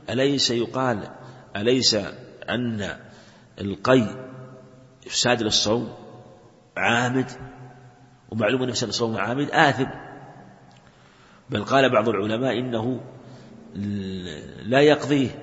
أليس أن القيء إفساد للصوم عامد، ومعلوم أن إفساد الصوم عامد آثم، بل قال بعض العلماء إنه لا يقضيه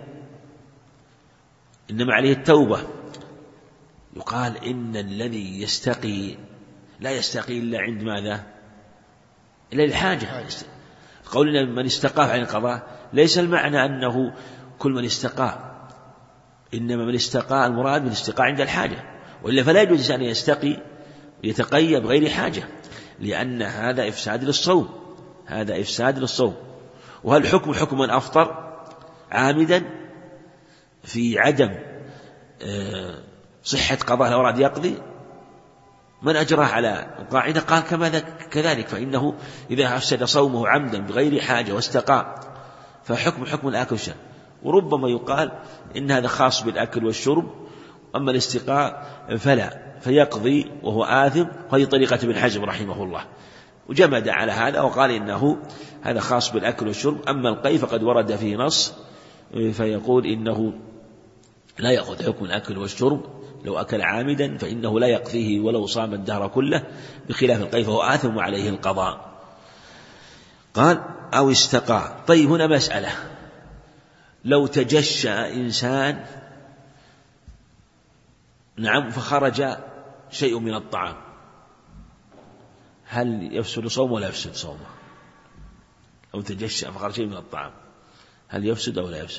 إنما عليه التوبة. يقال إن الذي يستقي لا يستقي إلا عند ماذا؟ إلا الحاجة. قولنا من استقى عن القضاء ليس المعنى أنه كل من استقى، إنما من استقى المراد من استقى عند الحاجة، وإلا فلا يجوز أن يستقي يتقي بغير حاجة، لأن هذا إفساد للصوم، هذا إفساد للصوم. وهل حكم من أفطر عامدا في عدم صحة قضاء لو أراد يقضي من أجراه على القاعدة قال كذلك، فإنه إذا أفسد صومه عمدا بغير حاجة واستقاء فحكم الآكل والشرب. وربما يقال إن هذا خاص بالأكل والشرب، أما الاستقاء فلا، فيقضي وهو آثم. وهذه طريقة ابن حزم رحمه الله، وجمد على هذا وقال إنه هذا خاص بالأكل والشرب. أما القي فقد ورد فيه نص فيقول إنه لا يأخذ حكم الأكل والشرب، لو أكل عامدا فإنه لا يقضيه ولو صام الدهر كله، بخلاف القي فهو آثم وعليه القضاء. قال أو استقاء. طيب هنا مسألة، لو تجشأ إنسان نعم فخرج شيء من الطعام، هل يفسد صومه ولا يفسد صومه؟ لو تجشأ فخرج شيء من الطعام هل يفسد أو لا يفسد؟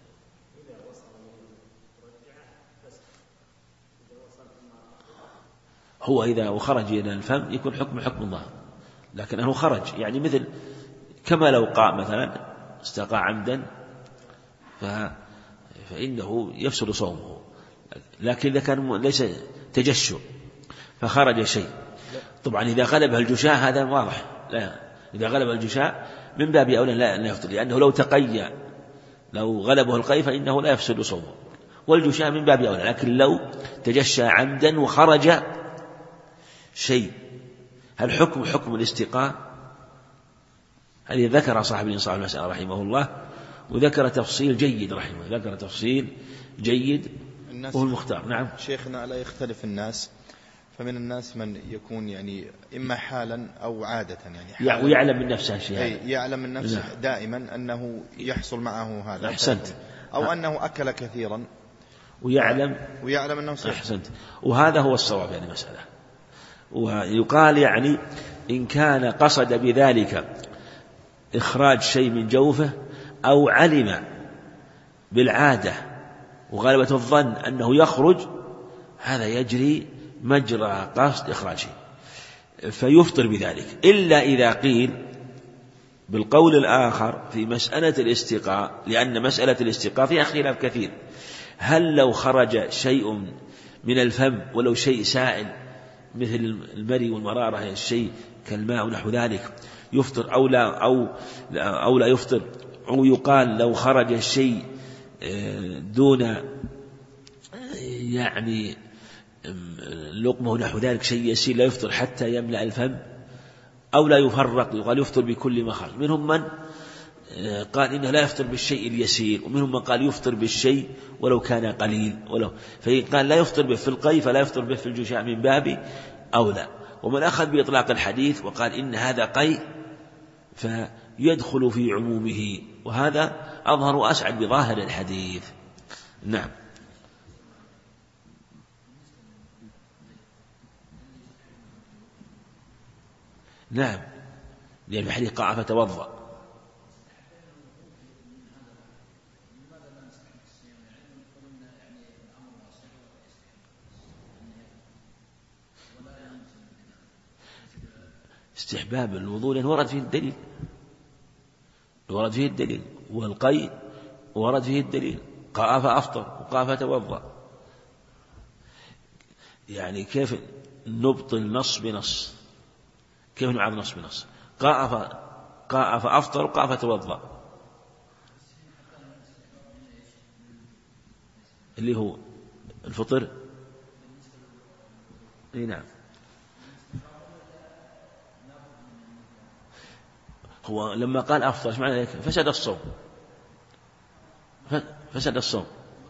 هو إذا خرج إلى الفم يكون حكم الظاهر، لكنه خرج يعني مثل كما لو قاء مثلا استقاء عمدا فإنه يفسد صومه. لكن إذا كان ليس تجشؤ فخرج شيء، طبعا إذا غلبه الجشاء هذا واضح، لا إذا غلبه الجشاء من باب أولى لا يفطر، لأنه لو غلبه القي فإنه لا يفسد صومه، والجشاء من باب أولى. لكن لو تجشى عمدا وخرج شيء هل حكم الاستقاء؟ هذه ذكر صاحب الإنصاف المسألة رحمه الله، وذكر تفصيل جيد وهو المختار. نعم شيخنا لا يختلف الناس، فمن الناس من يكون يعني إما حالا أو عادة يعني ويعلم من نفسه شيء، يعلم من نفسه دائما أنه يحصل معه هذا، أحسنت، أو أنه أكل كثيرا ويعلم أنه صحيح. أحسنت، وهذا هو الصواب يعني مسألة. ويقال يعني إن كان قصد بذلك إخراج شيء من جوفه أو علم بالعادة وغلبة الظن أنه يخرج، هذا يجري مجرى قصد إخراجه فيفطر بذلك، إلا إذا قيل بالقول الآخر في مسألة الاستقاء، لأن مسألة الاستقاء فيها خلاف كثير، هل لو خرج شيء من الفم ولو شيء سائل مثل المري والمرارة الشيء كالماء ونحو ذلك يفطر أو لا يفطر، أو يقال لو خرج الشيء دون يعني لقمة ونحو ذلك شيء يسير لا يفطر حتى يملأ الفم، أو لا يفرق يقال يفطر بكل ما خرج. منهم من قال إنه لا يفطر بالشيء اليسير، ومنهم من قال يفطر بالشيء ولو كان قليل، فإن قال لا يفطر به في القي فلا يفطر به في الجشاء من باب أولى. ومن أخذ بإطلاق الحديث وقال إن هذا قي فيدخل في عمومه، وهذا أظهر وأسعد بظاهر الحديث. نعم نعم، لأن الحديث قاع فتوضأ. استحباب الوضوء لأن ورد فيه الدليل، والقي ورد فيه الدليل، قاء فأفطر وقاء فتوضأ. يعني كيف نبطل نص بنص؟ كيف نعاد نص بنص؟ قاء فأفطر وقاء فتوضأ، اللي هو الفطر. نعم، هو لما قال أفطر ايش معنى ذلك؟ فسد الصوم.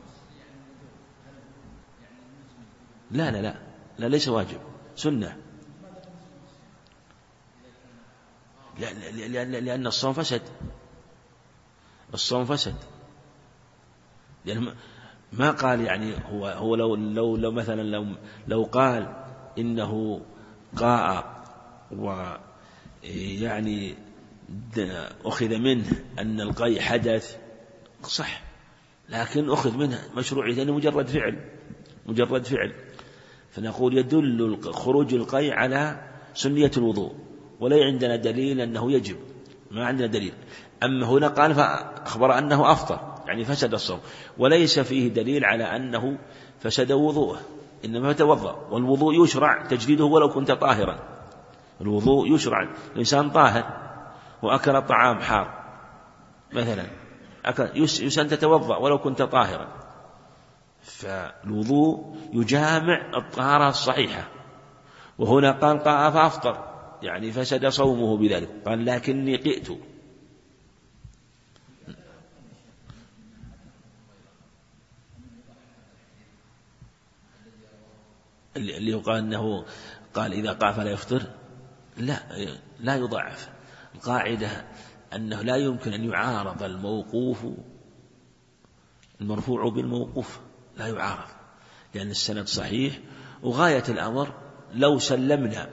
لا ليس واجب، سنة، لأن الصوم فسد. لأن ما قال يعني هو لو مثلا لو قال إنه قاء ويعني أخذ منه أن القي حدث صح، لكن أخذ منه مشروعية لأنه مجرد فعل، فنقول يدل خروج القي على سنية الوضوء، ولا عندنا دليل أنه يجب، ما عندنا دليل. أما هنا قال فأخبر أنه أفطر، يعني فسد الصوم، وليس فيه دليل على أنه فسد وضوءه، إنما توضأ. والوضوء يشرع تجديده ولو كنت طاهرا، الوضوء يشرع الإنسان طاهر وأكل طعام حار مثلا، يسأل تتوضأ ولو كنت طاهرا، فالوضوء يجامع الطهارة الصحيحة. وهنا قال قاء فأفطر، يعني فسد صومه بذلك. قال لكني قئت، اللي يقال أنه قال إذا قاء فلا يفطر، لا يضعف. القاعدة أنه لا يمكن أن يعارض المرفوع بالموقوف، لا يعارض، لأن السند صحيح. وغاية الأمر لو سلمنا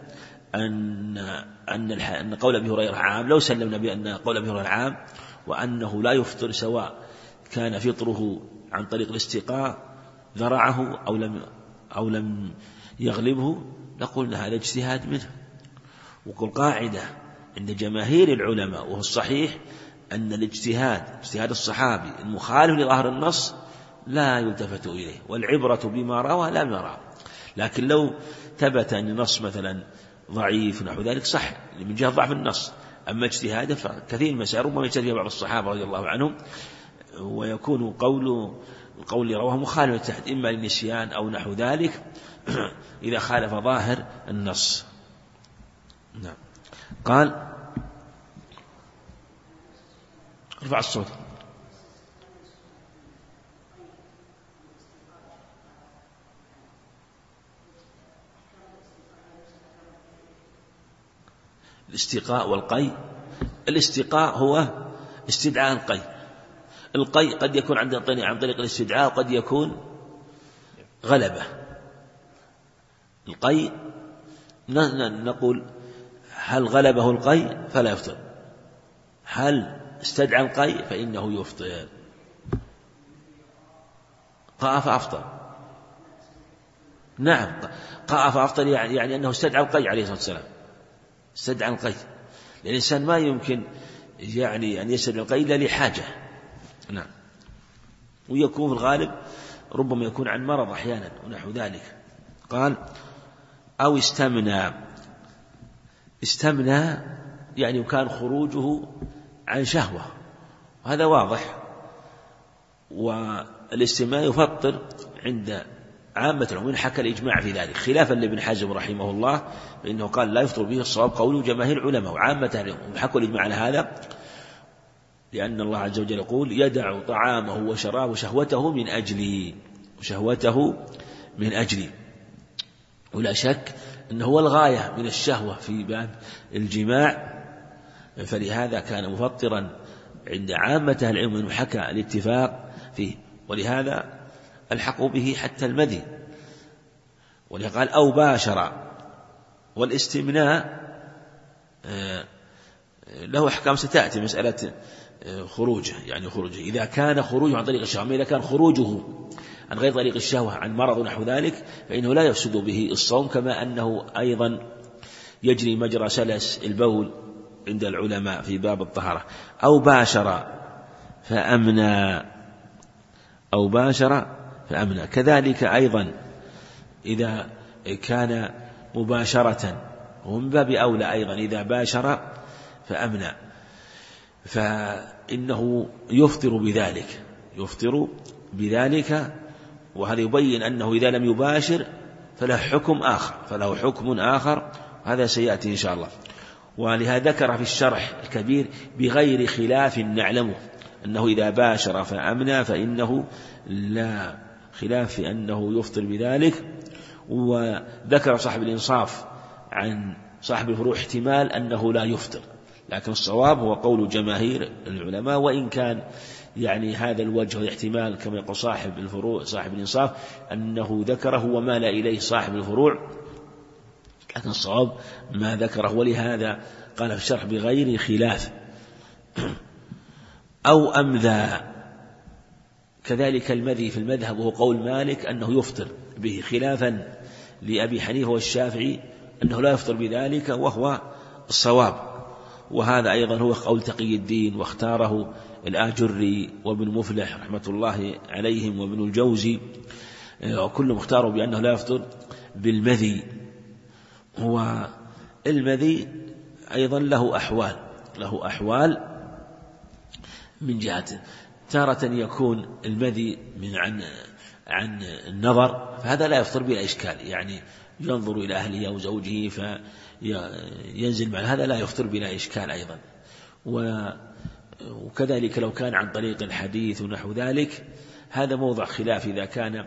أن قول أبي هريرة عام، لو سلمنا بأن قول أبي هريرة عام وأنه لا يفطر سواء كان فطره عن طريق الاستقاء ذرعه أو لم يغلبه، لقلنا هذا اجتهاد منه. وكل قاعدة عند جماهير العلماء وهو الصحيح أن اجتهاد الصحابي المخالف لظاهر النص لا يلتفت إليه، والعبرة بما روى لا ما رأى. لكن لو ثبت أن النص مثلا ضعيف نحو ذلك صح من جهة ضعف النص، أما اجتهاده فكثير من المسائل ربما يجتهد بعض الصحابة رضي الله عنهم ويكون القول اللي رواه مخالف للتحت، إما للنسيان أو نحو ذلك إذا خالف ظاهر النص. نعم. قال ارفع الصوت. الاستقاء والقي. الاستقاء هو استدعاء القي قد يكون عن طريق الاستدعاء وقد يكون غلبة. القي نقول هل غلبه القي فلا يفطر، هل استدعى القي فإنه يفطر. قاء فأفطر، نعم قاء فأفطر يعني أنه استدعى القي عليه الصلاة والسلام، استدعى القي، لأن الإنسان ما يمكن يعني أن يستدعى القي إلا لحاجة. نعم. ويكون في الغالب ربما يكون عن مرض أحيانا ونحو ذلك. قال أو استمنى يعني وكان خروجه عن شهوة، وهذا واضح. والاستمناء يفطر عند عامة العلماء، حكى الإجماع في ذلك خلافا لابن حزم رحمه الله، فإنه قال لا يفطر به. الصواب قول جماهير العلماء وعامة العلماء حكوا الإجماع على هذا، لأن الله عز وجل يقول يدع طعامه وشرابه شهوته من أجلي. ولا شك أنه هو الغاية من الشهوة في باب الجماع، فلهذا كان مفطرا عند عامة العلم، أنه حكى الاتفاق فيه، ولهذا الحقوا به حتى المذي. ولهذا قال أو باشر. والاستمناء له أحكام ستأتي، مسألة خروجه، يعني خروجه إذا كان خروجه عن طريق الشهوة، إذا كان خروجه عن غير طريق الشهوة عن مرض ونحو ذلك فإنه لا يفسد به الصوم، كما أنه أيضا يجري مجرى سلس البول عند العلماء في باب الطهارة. أو باشر فأمنى كذلك أيضا إذا كان مباشرة، ومن باب أولى أيضا إذا باشر فأمنى، فإنه يفطر بذلك. وهذا يبين أنه إذا لم يباشر فله حكم آخر، هذا سيأتي إن شاء الله. ولهذا ذكر في الشرح الكبير بغير خلاف نعلمه أنه إذا باشر فأمنى فإنه لا خلاف في أنه يفطر بذلك. وذكر صاحب الإنصاف عن صاحب الفروع احتمال أنه لا يفطر، لكن الصواب هو قول جماهير العلماء، وإن كان يعني هذا الوجه الاحتمال كما يقول صاحب الفروع صاحب الإنصاف أنه ذكره ومال إليه صاحب الفروع، لكن الصواب ما ذكره. ولهذا قال في الشرح بغير خلاف. أو أمذى، كذلك المذي في المذهب وهو قول مالك أنه يفطر به، خلافا لأبي حنيفة والشافعي أنه لا يفطر بذلك، وهو الصواب. وهذا أيضا هو قول تقي الدين، واختاره الآجري وابن مفلح رحمة الله عليهم وابن الجوزي، وكلهم اختاروا بأنه لا يفطر بالمذي. والمذي أيضا له أحوال من جهة تارة يكون المذي عن النظر، فهذا لا يفطر بلا إشكال، يعني ينظر إلى أهله أو زوجه فينزل معه، هذا لا يفطر بلا إشكال أيضا. وكذلك لو كان عن طريق الحديث ونحو ذلك هذا موضع خلاف إذا كان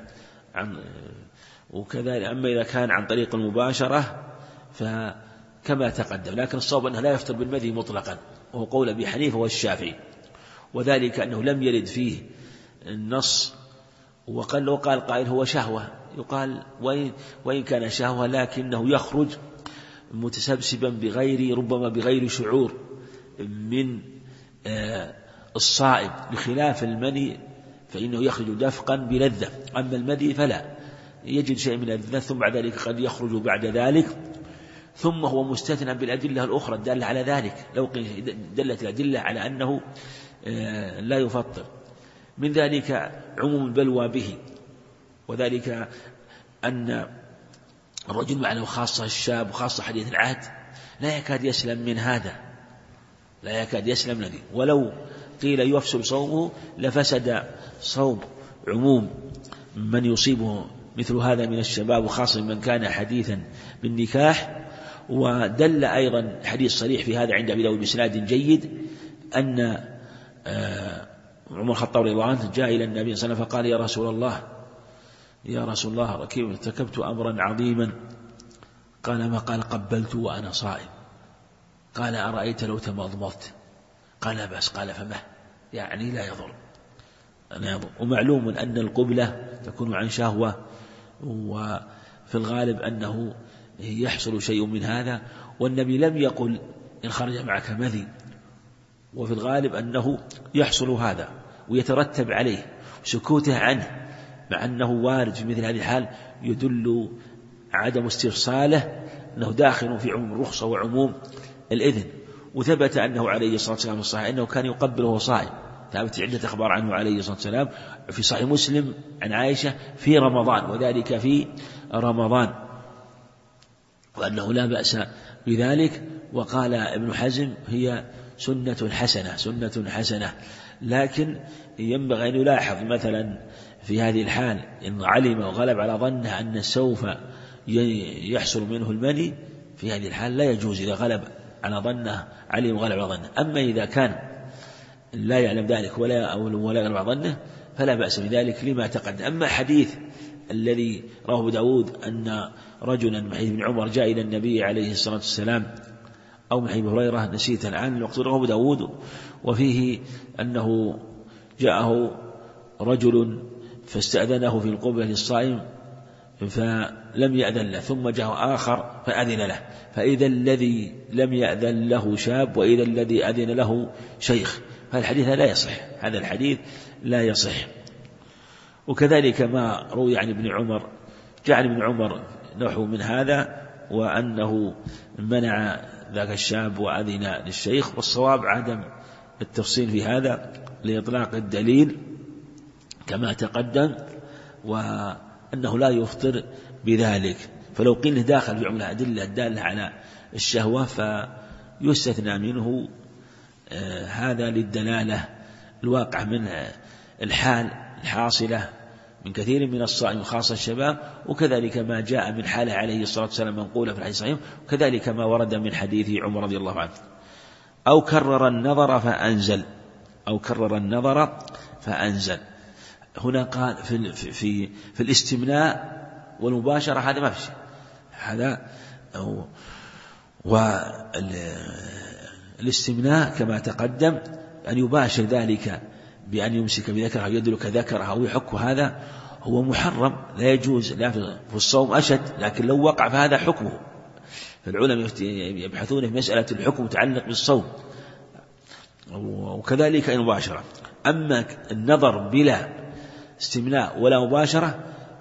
وكذلك. أما إذا كان عن طريق المباشرة فكما تقدم، لكن الصواب أنه لا يفطر بالمذي مطلقا، وهو قول أبي حنيفة والشافعي، وذلك أنه لم يرد فيه النص. وقال قائل هو شهوة، يقال وإن كان شهوة لكنه يخرج متسبسبا ربما بغير شعور من الصائم، بخلاف المني فإنه يخرج دفقا بلذة، أما المذي فلا يجد شيء من اللذة، ثم بعد ذلك قد يخرج بعد ذلك، ثم هو مستثنى بالأدلة الأخرى الدالة على ذلك، لو دلت الأدلة على أنه لا يفطر. من ذلك عموم البلوى به، وذلك أن الرجل معه خاصة الشاب وخاصة حديث العهد لا يكاد يسلم من هذا، لا يكاد يسلم الذي، ولو قيل يفسد صومه لفسد صوم عموم من يصيبه مثل هذا من الشباب، وخاصة من كان حديثا بالنكاح. ودل أيضا حديث صريح في هذا عند أبي داود بإسناد جيد أن عمر الخطاب رضي الله عنه جاء إلى النبي صلى الله عليه وسلم فقال: يا رسول الله ارتكبت أمرا عظيما. قال: ما؟ قال: قبلت وأنا صائم. قال: أرأيت لو تمضمضت؟ قال: لا بأس. قال: فما؟ يعني لا يضر. ومعلوم أن القبلة تكون عن شهوة، وفي الغالب أنه يحصل شيء من هذا، والنبي لم يقل إن خرج معك مذي، وفي الغالب أنه يحصل هذا ويترتب عليه، سكوته عنه مع أنه وارد في مثل هذه الحال يدل عدم استفصاله أنه داخل في عموم الرخصة وعموم الإذن. وثبت أنه عليه الصلاة والسلام الصحيح أنه كان يقبل وهو صائم، ثابت عدة أخبار عنه عليه الصلاة والسلام في صحيح مسلم عن عائشة في رمضان، وذلك في رمضان، وأنه لا بأس بذلك. وقال ابن حزم: هي سنة حسنة، لكن ينبغي أن يلاحظ مثلا في هذه الحال إن علم وغلب على ظنه أن سوف يحصل منه المني، في هذه الحال لا يجوز إذا غلب على ظنه، علم وغلب على ظنه. أما إذا كان لا يعلم ذلك ولا يغلب على ظنه فلا بأس بذلك لما تقدم. أما حديث الذي رواه أبو داود أن رجلا من حديث ابن عمر جاء إلى النبي عليه الصلاة والسلام، أو من حديث هريرة نسيت الآن المقصود، رواه أبو داود، وفيه أنه جاءه رجل فاستأذنه في القبلة للصائم فلم يأذن له، ثم جاء آخر فأذن له، فإذا الذي لم يأذن له شاب وإذا الذي أذن له شيخ، فالحديث لا يصح، هذا الحديث لا يصح. وكذلك ما روي عن ابن عمر، جاء عن ابن عمر نحو من هذا، وأنه منع ذاك الشاب وأذن للشيخ، والصواب عدم التفصيل في هذا لإطلاق الدليل كما تقدم، وأنه لا يفطر بذلك. فلو قيل داخل في عمل أدلة الدالة على الشهوة فيستثنى منه هذا للدلالة الواقع من الحال الحاصلة من كثير من الصائم خاصة الشباب، وكذلك ما جاء من حاله عليه الصلاة والسلام منقولة في الحديث الصحيح، وكذلك ما ورد من حديث عمر رضي الله عنه. أو كرر النظر فأنزل. هنا قال في الاستمناء والمباشرة هذا ما فيش، هذا والاستمناء كما تقدم أن يباشر ذلك بأن يمسك بذكرها ويدلك ذكرها أو يحك، هذا هو محرم لا يجوز، لا في الصوم أشد، لكن لو وقع فهذا حكمه. فالعلماء يبحثون في مسألة الحكم متعلق بالصوم، وكذلك المباشرة. أما النظر بلا استمناء ولا مباشرة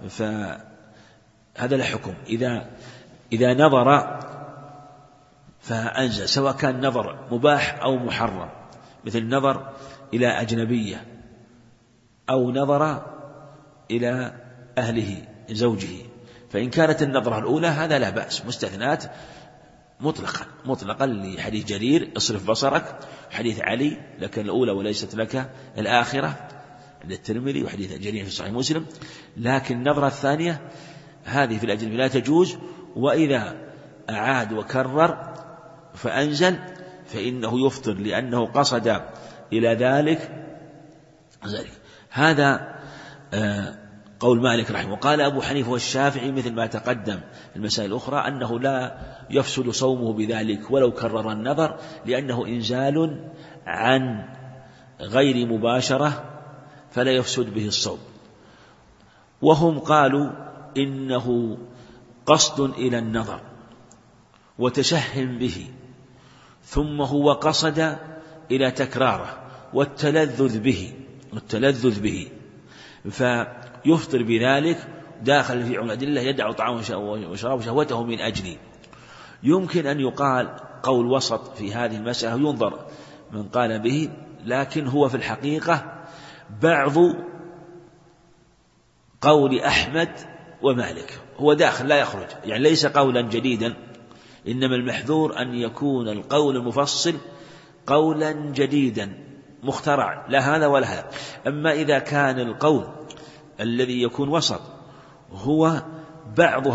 فهذا لا حكم. إذا نظر فأنزل، سواء كان نظر مباح أو محرم، مثل النظر إلى أجنبية أو نظر إلى أهله زوجه، فإن كانت النظرة الأولى هذا لا بأس، مستثنات مطلقا لحديث جرير اصرف بصرك، حديث علي لك الأولى وليست لك الآخرة عند الترمذي، وحديث جرير في صحيح مسلم. لكن النظرة الثانية هذه في الأجنبي لا تجوز، وإذا أعاد وكرر فأنزل فإنه يفطر لأنه قصد إلى ذلك. هذا قول مالك رحمه. وقال أبو حنيفة والشافعي مثل ما تقدم في المسائل الأخرى أنه لا يفسد صومه بذلك ولو كرر النظر، لأنه إنزال عن غير مباشرة فلا يفسد به الصوم. وهم قالوا إنه قصد إلى النظر وتشهم به، ثم هو قصد إلى تكراره والتلذذ به فيفطر بذلك، داخل في عموم الأدلة يدع طعامه وشرابه شهوته من أجله. يمكن أن يقال قول وسط في هذه المسألة، ينظر من قال به، لكن هو في الحقيقة بعض قول أحمد ومالك، هو داخل لا يخرج، يعني ليس قولا جديدا، إنما المحذور أن يكون القول المفصل قولا جديدا مخترع لا هذا ولا هذا. أما إذا كان القول الذي يكون وسط هو بعض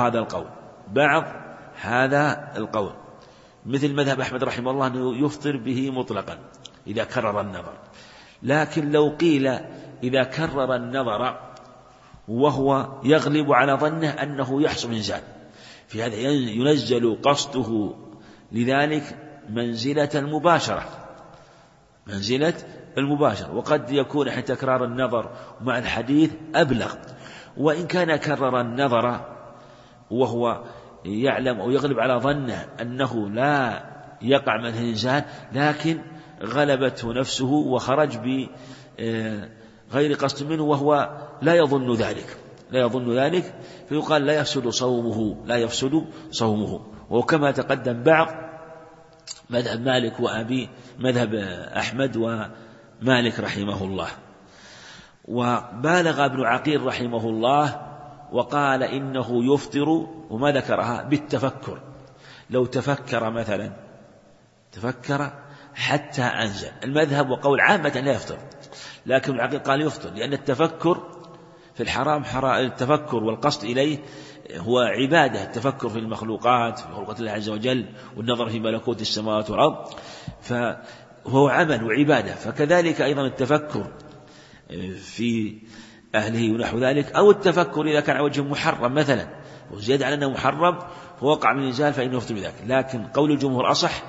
هذا القول مثل مذهب أحمد رحمه الله أنه يفطر به مطلقا إذا كرر النظر. لكن لو قيل إذا كرر النظر وهو يغلب على ظنه أنه يحصل إنزال، في هذا ينزل قصده لذلك منزلة المباشرة، وقد يكون حتى تكرار النظر مع الحديث أبلغ. وإن كان كرر النظر وهو يعلم أو يغلب على ظنه أنه لا يقع من الإنزال، لكن غلبته نفسه وخرج بغير قصد منه وهو لا يظن ذلك فيقال لا يفسد صومه. وكما تقدم بعض مذهب مالك مذهب أحمد ومالك رحمه الله. وبالغ ابن عقيل رحمه الله وقال إنه يفطر، وما ذكرها بالتفكر، لو تفكر مثلا حتى أنزل. المذهب وقول عامة لا يفطر، لكن ابن عقيل قال يفطر، لأن التفكر في الحرام التفكر والقصد إليه هو عبادة، التفكر في المخلوقات، في خلقة الله عز وجل والنظر في ملكوت السماوات والأرض، فهو عمل وعبادة. فكذلك أيضا التفكر في أهله ونحو ذلك، أو التفكر إذا كان على وجه محرم مثلا وزيادة على أنه محرم فوقع من الإنزال فإنه يفطر بذلك. لكن قول الجمهور أصح،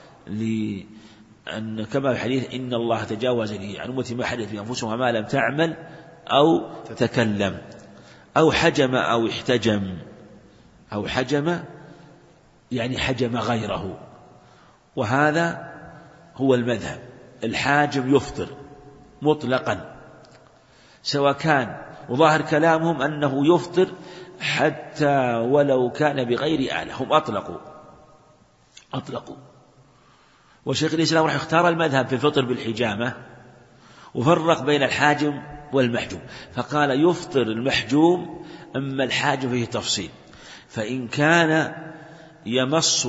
لأن كما في الحديث إن الله تجاوز لي عن أمتي ما حدث في أنفسهم ما لم تعمل أو تكلم أو حجم أو احتجم، أو حجم يعني حجم غيره. وهذا هو المذهب، الحاجم يفطر مطلقا، سواء كان وظاهر كلامهم أنه يفطر حتى ولو كان بغير آلة، هم أطلقوا. وشيخ الإسلام رحمه اختار المذهب في الفطر بالحجامة، وفرق بين الحاجم والمحجوم، فقال يفطر المحجوم، أما الحاجم فيه تفصيل، فإن كان يمص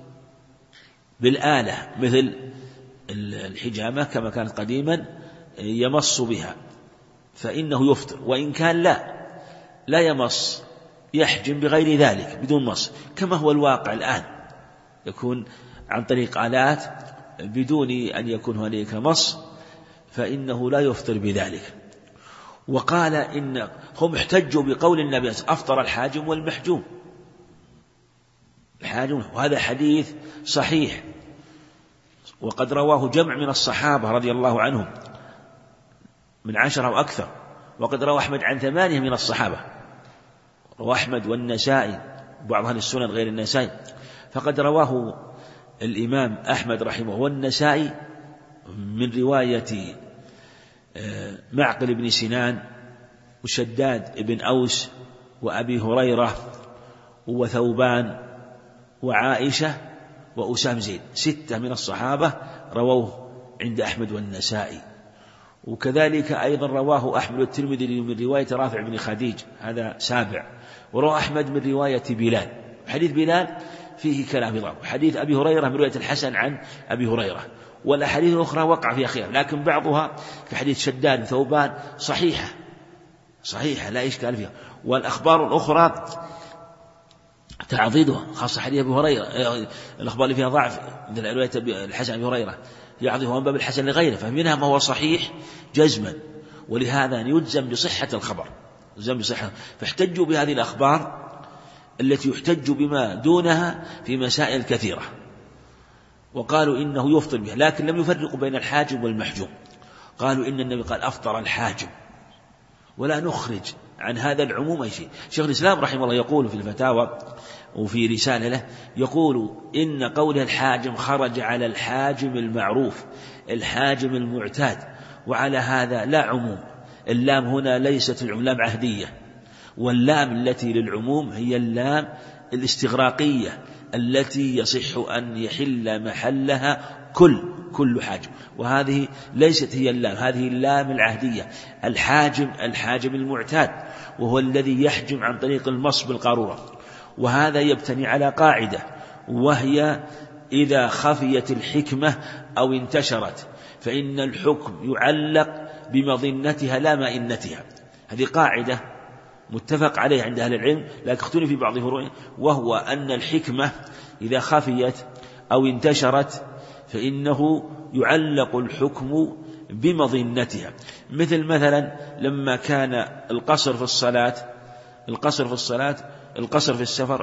بالآلة مثل الحجامة كما كانت قديما يمص بها فإنه يفطر، وإن كان لا يمص يحجم بغير ذلك بدون مص، كما هو الواقع الآن يكون عن طريق آلات بدون أن يكون هناك مص، فإنه لا يفطر بذلك. وقال إن هم احتجوا بقول النبي أفطر الحاجم والمحجوم، وهذا حديث صحيح، وقد رواه جمع من الصحابة رضي الله عنهم من 10 وأكثر، وقد روى أحمد عن 8 من الصحابة، رواه أحمد والنسائي بعض أهل السنن غير النسائي، فقد رواه الإمام أحمد رحمه والنسائي من رواية معقل بن سنان وشداد بن أوس وأبي هريرة وثوبان وعائشة وأسام زيد، 6 من الصحابة رووه عند أحمد والنسائي. وكذلك أيضا رواه أحمد والترمذي من رواية رافع بن خديج، هذا 7. وروى أحمد من رواية بلال. حديث بلال فيه كلام ضعف. حديث أبي هريرة من رواية الحسن عن أبي هريرة، والأحاديث الأخرى وقع فيها خلاف، لكن بعضها كحديث شداد ثوبان صحيحة لا إشكال فيها. والأخبار الأخرى تعضيدها، خاصة حديث أبي هريرة الأخبار اللي فيها ضعف مثل رواية الحسن أبي هريرة يعضيها من باب الحسن لغيره، فمنها ما هو صحيح جزما، ولهذا يجزم بصحة الخبر، فاحتجوا بهذه الأخبار التي يحتج بما دونها في مسائل كثيرة، وقالوا إنه يفطر بها، لكن لم يفرقوا بين الحاجب والمحجوم. قالوا إن النبي قال أفطر الحاجب، ولا نخرج عن هذا العموم أي شيء. شيخ الإسلام رحمه الله يقول في الفتاوى وفي رسالة له، يقول إن قول الحاجم خرج على الحاجم المعروف الحاجم المعتاد، وعلى هذا لا عموم. اللام هنا ليست العموم، لام عهدية، واللام التي للعموم هي اللام الاستغراقية التي يصح أن يحل محلها كل حاجم، وهذه ليست هي اللام، هذه اللام العهدية. الحاجم المعتاد وهو الذي يحجم عن طريق المص بالقارورة، وهذا يبتني على قاعدة، وهي إذا خفيت الحكمة أو انتشرت فإن الحكم يعلق بمظنتها لا مائنتها. هذه قاعدة متفق عليه عند أهل العلم، لكن اختلف في بعض فروعه، وهو أن الحكمة إذا خفيت أو انتشرت فإنه يعلق الحكم بمظنتها. مثلا لما كان القصر في الصلاة القصر في السفر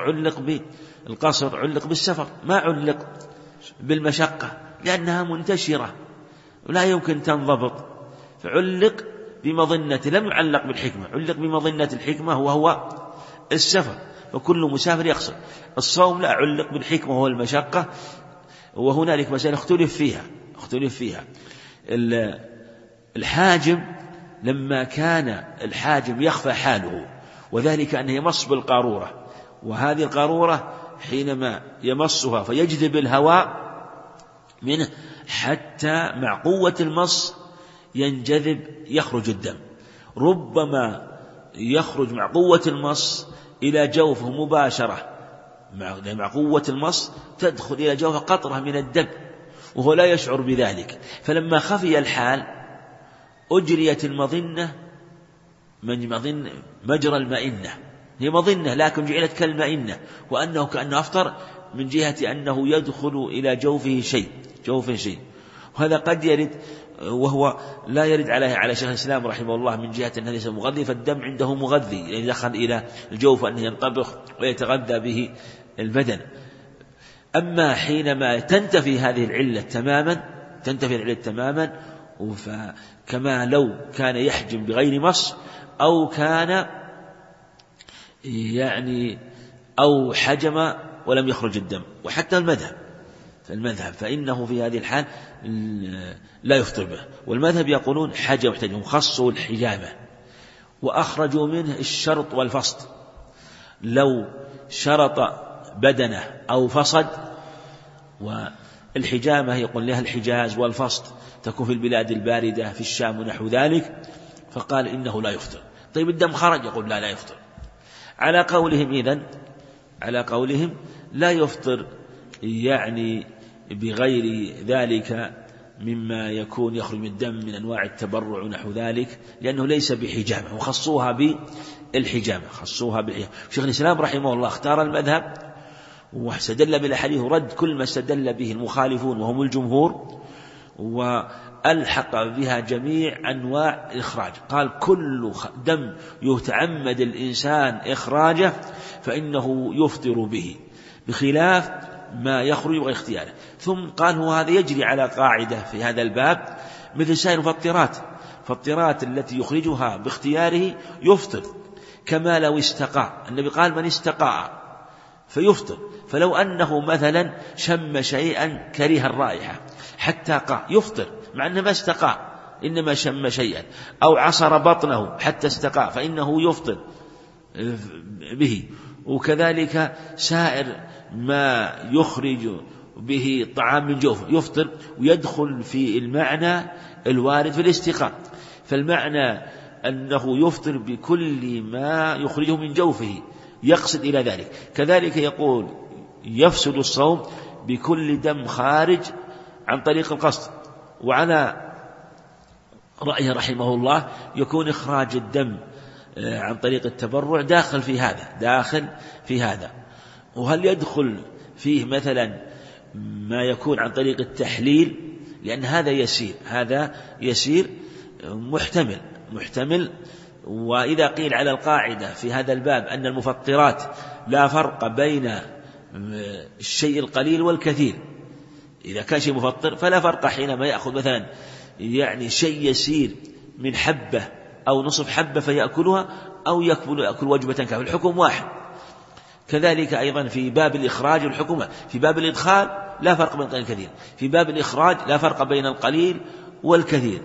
علق بالسفر، ما علق بالمشقة، لأنها منتشرة ولا يمكن تنضبط، فعلق بمظنته، لم يعلق بالحكمة، علق بمظنة الحكمة وهو السفر، فكل مسافر يقصر. الصوم لا، علق بالحكمة وهو المشقة، وهنالك مسألة اختلف فيها. الحاجم لما كان الحاجم يخفى حاله، وذلك أنه يمص بالقارورة، وهذه القارورة حينما يمصها فيجذب الهواء منه حتى مع قوة المص ينجذب يخرج الدم، ربما يخرج مع قوة المص إلى جوفه مباشرة، مع قوة المص تدخل إلى جوفه قطرة من الدم وهو لا يشعر بذلك. فلما خفي الحال أجريت المظنة مجرى المئنة، هي مظنة لكن جعلت كالمئنة، وأنه كأنه أفطر من جهة أنه يدخل إلى جوفه شيء. وهذا قد يرد، وهو لا يرد على شيخ الإسلام رحمه الله من جهة أنه ليس مغذي، فالدم عنده مغذي، يعني دخل إلى الجوف أنه ينطبخ ويتغذى به البدن. أما حينما تنتفي هذه العلة تماما، فكما لو كان يحجم بغير مص، أو كان أو حجم ولم يخرج الدم. وحتى المذهب فإنه في هذه الحال لا يفطر به، والمذهب يقولون حجم واحتجم، خصوا الحجامة وأخرجوا منه الشرط والفصد. لو شرط بدنه أو فصد، والحجامة يقول لها الحجاز والفصد تكون في البلاد الباردة في الشام ونحو ذلك، فقال إنه لا يفطر. طيب الدم خرج، يقول لا يفطر. على قولهم لا يفطر، يعني بغير ذلك مما يكون يخرج من الدم من أنواع التبرع ونحو ذلك، لأنه ليس بحجامة، وخصوها بالحجامة. شيخ الإسلام رحمه الله اختار المذهب واستدل بالأحاديث ورد كل ما استدل به المخالفون وهم الجمهور، وألحق بها جميع أنواع الإخراج. قال كل دم يتعمد الإنسان إخراجه فإنه يفطر به، بخلاف ما يخرج غير اختياره. ثم قال هذا يجري على قاعدة في هذا الباب مثل سائر الفطرات التي يخرجها باختياره يفطر، كما لو استقاء. النبي قال من استقاء فيفطر، فلو أنه مثلا شم شيئا كره الرائحة حتى قاء يفطر، مع أنه ما استقاء إنما شم شيئا، أو عصر بطنه حتى استقاء فإنه يفطر به. وكذلك سائر ما يخرج به طعام من جوفه يفطر، ويدخل في المعنى الوارد في الاستيقاظ. فالمعنى أنه يفطر بكل ما يخرجه من جوفه يقصد إلى ذلك. كذلك يقول يفسد الصوم بكل دم خارج عن طريق القصد، وعلى رأيه رحمه الله يكون إخراج الدم عن طريق التبرع داخل في هذا. وهل يدخل فيه مثلا ما يكون عن طريق التحليل؟ لأن هذا يسير محتمل. وإذا قيل على القاعدة في هذا الباب أن المفطرات لا فرق بين الشيء القليل والكثير، إذا كان شيء مفطر فلا فرق حينما يأخذ مثلا شيء يسير من حبة أو نصف حبة فيأكلها، أو يأكل وجبة كاملة، الحكم واحد. كذلك أيضا في باب الإخراج الحكم، في باب الإدخال لا فرق بين القليل والكثير، في باب الإخراج لا فرق بين القليل والكثير.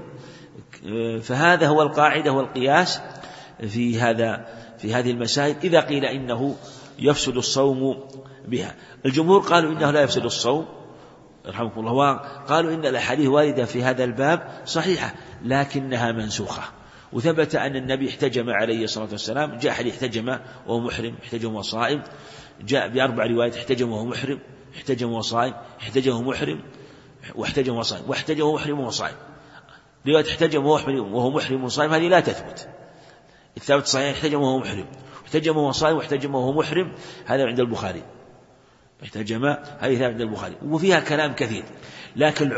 فهذا هو القاعدة والقياس في هذه المسائل إذا قيل إنه يفسد الصوم بها. الجمهور قالوا إنه لا يفسد الصوم رحمكم الله، وقالوا إن الأحاديث واردة في هذا الباب صحيحة لكنها منسوخة. وثبت أن النبي احتجم عليه الصلاة والسلام، جاء حديث احتجم وهو محرم، احتجم وهو صائم، جاء ب4 روايات: احتجم وهو محرم، احتجم وهو صائم، احتجم وهو محرم، واحتجم وهو صائم، واحتجم وهو محرم وهو صائم. رواية احتجم وهو محرم وصائم هذه لا تثبت. الثابت صحيح احتجم وهو محرم، احتجم وهو صائم، واحتجم وهو محرم، هذا عند البخاري. احتجم هذه ثابت عند البخاري، وفيها كلام كثير. لكن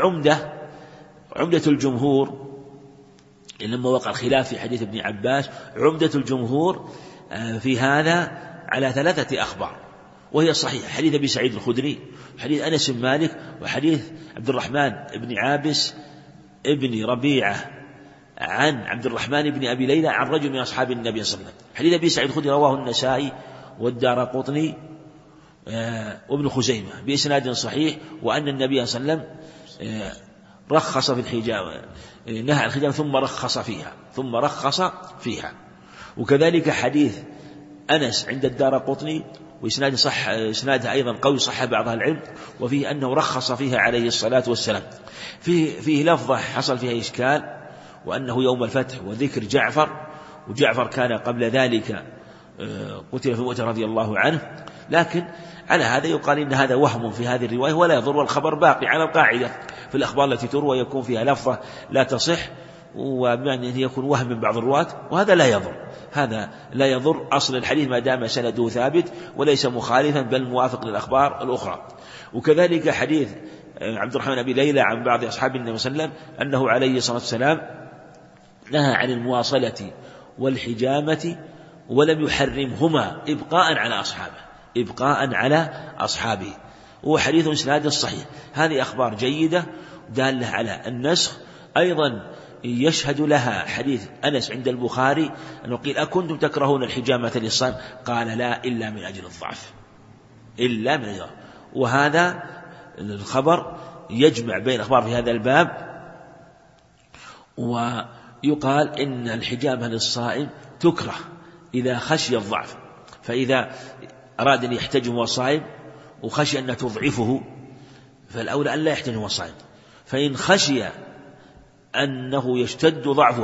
عمدة الجمهور لما وقع الخلاف في حديث ابن عباس، عمدة الجمهور في هذا على 3 أخبار وهي صحيحة: حديث أبي سعيد الخدري، وحديث أنس بن مالك، وحديث عبد الرحمن بن عابس ابن ربيعة عن عبد الرحمن بن أبي ليلى عن رجل من أصحاب النبي صلى الله عليه وسلم. حديث أبي سعيد الخدري رواه النسائي والدارقطني وابن خزيمة بإسناد صحيح، وأن النبي صلى الله عليه وسلم رخص في الحجامة، نهى عن الحجامة ثم رخص فيها. وكذلك حديث أنس عند الدارقطني وإسناد صح، إسنادها أيضا قوي، صح بعض العلم، وفيه أنه رخص فيها عليه الصلاة والسلام. فيه لفظة حصل فيها إشكال، وأنه يوم الفتح وذكر جعفر، وجعفر كان قبل ذلك قتل في مؤتة رضي الله عنه. لكن على هذا يقال إن هذا وهم في هذه الرواية ولا يضر، والخبر باقي على القاعدة في الأخبار التي تروى يكون فيها لفظة لا تصح، وبمعنى أن يكون وهم من بعض الرواة، وهذا لا يضر. أصل الحديث ما دام سنده ثابت وليس مخالفا بل موافق للأخبار الأخرى. وكذلك حديث عبد الرحمن أبي ليلى عن بعض أصحاب النبي صلى الله عليه وسلم أنه عليه الصلاة والسلام نهى عن المواصلة والحجامة ولم يحرمهما إبقاء على أصحابه، وهو حديث إسناده صحيح. هذه أخبار جيدة دالة على النسخ. أيضا يشهد لها حديث أنس عند البخاري أنه قيل: أكنتم تكرهون الحجامة للصائم؟ قال: لا، إلا من أجل الضعف. وهذا الخبر يجمع بين الأخبار في هذا الباب. ويقال إن الحجامة للصائم تكره إذا خشي الضعف، فإذا أراد أن يحتجم وهو صائم وخشي أن تضعفه فالأولى أن لا يحتجم وهو صائم. فإن خشي أنه يشتد ضعفه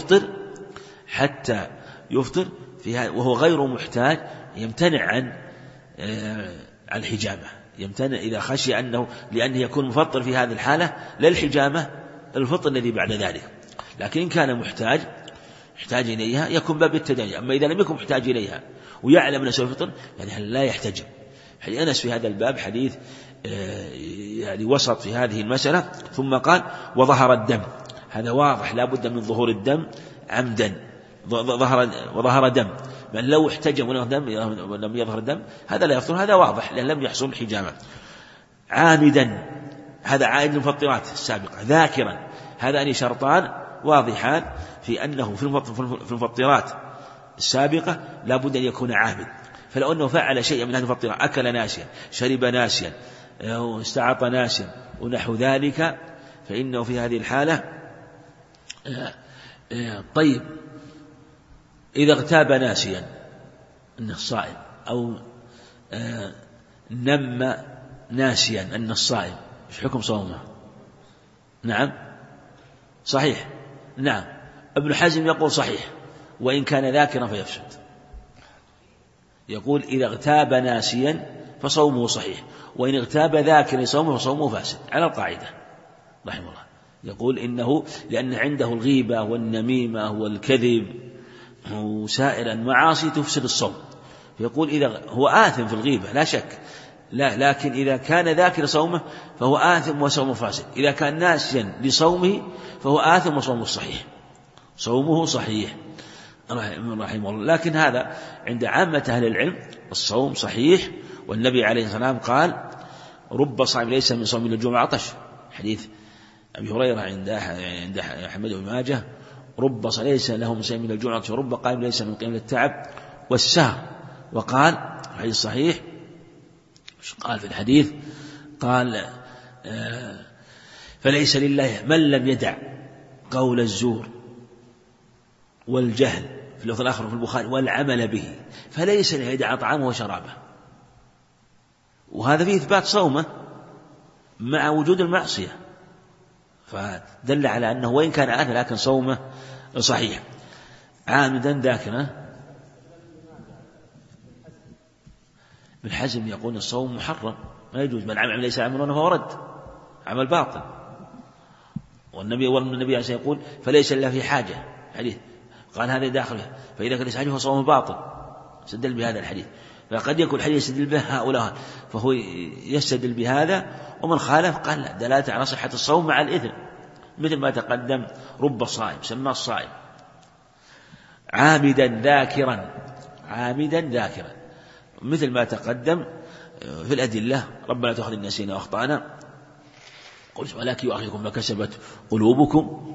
حتى يفطر وهو غير محتاج يمتنع عن الحجامة، يمتنع إذا خشي أنه، لأنه يكون مفطر في هذه الحالة للحجامة، الفطر الذي بعد ذلك. لكن إن كان محتاج إليها يكون باب التداني. أما إذا لم يكن محتاج إليها ويعلم أنه سيفطر لا يحتجم. حديث أنس في هذا الباب حديث وسط في هذه المسألة. ثم قال: وظهر الدم، هذا واضح لا بد من ظهور الدم عمدا، وظهر دم، من لو احتجم ولم يظهر الدم هذا لا يفطر، هذا واضح لأن لم يحصل حجامة. عامدا، هذا عائد المفطرات السابقة. ذاكرا، هذان شرطان واضحان في أنه في المفطرات السابقة لا بد أن يكون عامد. فلو أنه فعل شيئا من هذه المفطرات، أكل ناسيا، شرب ناسيا، استعط ناسيا ونحو ذلك، فإنه في هذه الحالة طيب. إذا اغتاب ناسيا أنه صائم، أو نم ناسيا أن الصائم إيش حكم صومه؟ نعم صحيح. نعم ابن حزم يقول صحيح وإن كان ذاكرا فيفسد. يقول إذا اغتاب ناسيا فصومه صحيح، وإن اغتاب ذاكرا صومه فصومه فاسد، على القاعدة رحمه الله. يقول إنه لأن عنده الغيبة والنميمة والكذب وسائر المعاصي تفسد الصوم، فيقول إذا هو آثم في الغيبة لا شك، لكن إذا كان ذاكر صومه فهو آثم وصومه فاسد، إذا كان ناسيا لصومه فهو آثم وصومه صحيح، صومه صحيح رحمه الله. لكن هذا عند عامة أهل العلم الصوم صحيح، والنبي عليه الصلاة والسلام قال رب صائم ليس من صوم الجمعة عطش، حديث أبي هريرة عند أحمد بن ماجه، رب ليس له من صيام الجمعة عطش ورب قائم ليس من قيام التعب والسهر. وقال الحديث صحيح، قال في الحديث قال فليس لله من لم يدع قول الزور والجهل في اللفظ الآخر في البخاري والعمل به فليس له يدع طعامه وشرابه. وهذا فيه إثبات صومه مع وجود المعصية، فدل على أنه وإن كان آثم لكن صومه صحيح. عامدا ذاكرا ابن حزم يقول الصوم محرم ما يجوز، بل عمل ليس عمله فهو رد، عمل باطل. والنبي عليه الصلاة يقول فليس إلا في حاجة، حديث قال هذا داخل، فإذا كان ليس حاجة فهو صوم باطل، استدل بهذا الحديث. فقد يكون الحديث يستدل به هؤلاء فهو يستدل بهذا، ومن خالف قال لا، دلالة على صحة الصوم مع الإثم، مثل ما تقدم رب صائم سماه الصائم. عامدا ذاكرا، عامدا ذاكرا مثل ما تقدم في الأدلة، ربنا لا تؤاخذنا إن نسينا وأخطأنا، قل ولكن يؤاخذكم ما كسبت قلوبكم،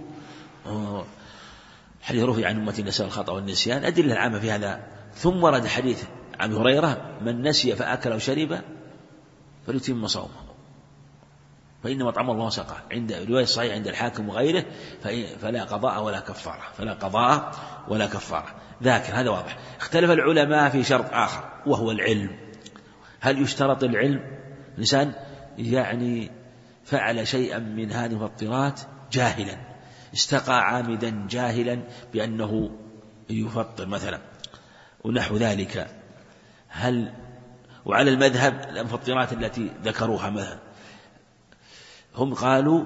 حديث رفع عن أمتي النساء الخطأ والنسيان، أدلة العامة في هذا. ثم ورد حديث عن هريرة من نسي فأكل أو شرب فليتم صومه فإنما أطعمه الله وسقاه، عند رواية صحيح عند الحاكم وغيره، فلا قضاء ولا كفارة، فلا قضاء ولا كفارة. ذاكر هذا واضح. اختلف العلماء في شرط آخر وهو العلم. هل يشترط العلم؟ الإنسان يعني فعل شيئا من هذه المفطرات جاهلا، استقى عامدا جاهلا بأنه يفطر مثلا ونحو ذلك، هل وعلى المذهب المفطرات التي ذكروها مثلا هم قالوا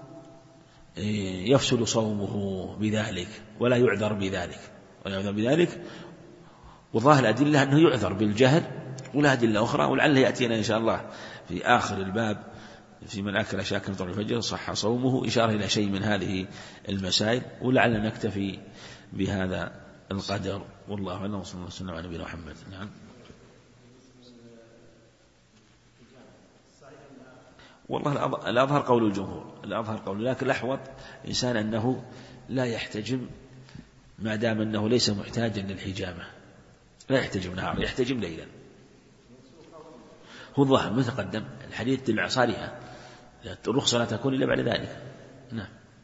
يفسد صومه بذلك ولا يعذر بذلك، وظاهر الأدلة أنه يعذر بالجهل، ولا أدلة أخرى، ولعله يأتينا إن شاء الله في آخر الباب في من أكل شاكا طول الفجر صح صومه، إشارة إلى شيء من هذه المسائل، ولعلنا نكتفي بهذا القدر، والله أعلم، وصلى الله وسلم على نبينا محمد. نعم. والله الأظهر قول الجمهور، الأظهر قول، لكن الأحوط إنسان أنه لا يحتجم ما دام أنه ليس محتاجا للحجامة، لا يحتجم نهارا، يحتجم ليلا. هو الظاهر ما تقدم الحديث دل عصارها، الرخصة لا تكون إلا بعد ذلك. نعم.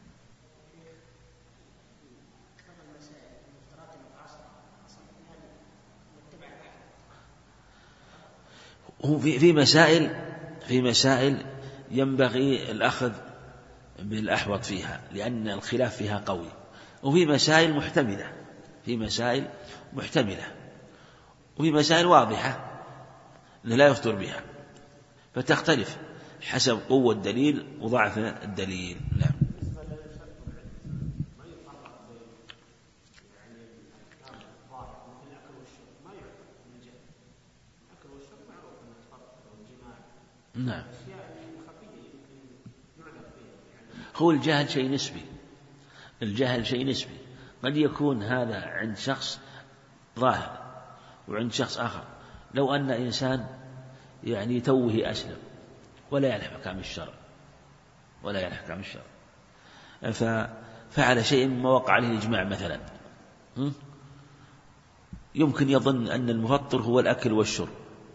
في مسائل ينبغي الأخذ بالأحوط فيها لأن الخلاف فيها قوي، وفي مسائل محتملة، وفي مسائل واضحة لا يفطر بها، فتختلف حسب قوة الدليل وضعف الدليل. نعم. نعم. هو الجهل شيء نسبي، قد يكون هذا عند شخص ظاهر وعند شخص آخر. لو أن إنسان يعني توه أسلم ولا يعرف أحكام الشرع ففعل شيء مما وقع عليه الإجماع مثلا، يمكن يظن أن المفطر هو الأكل والشرب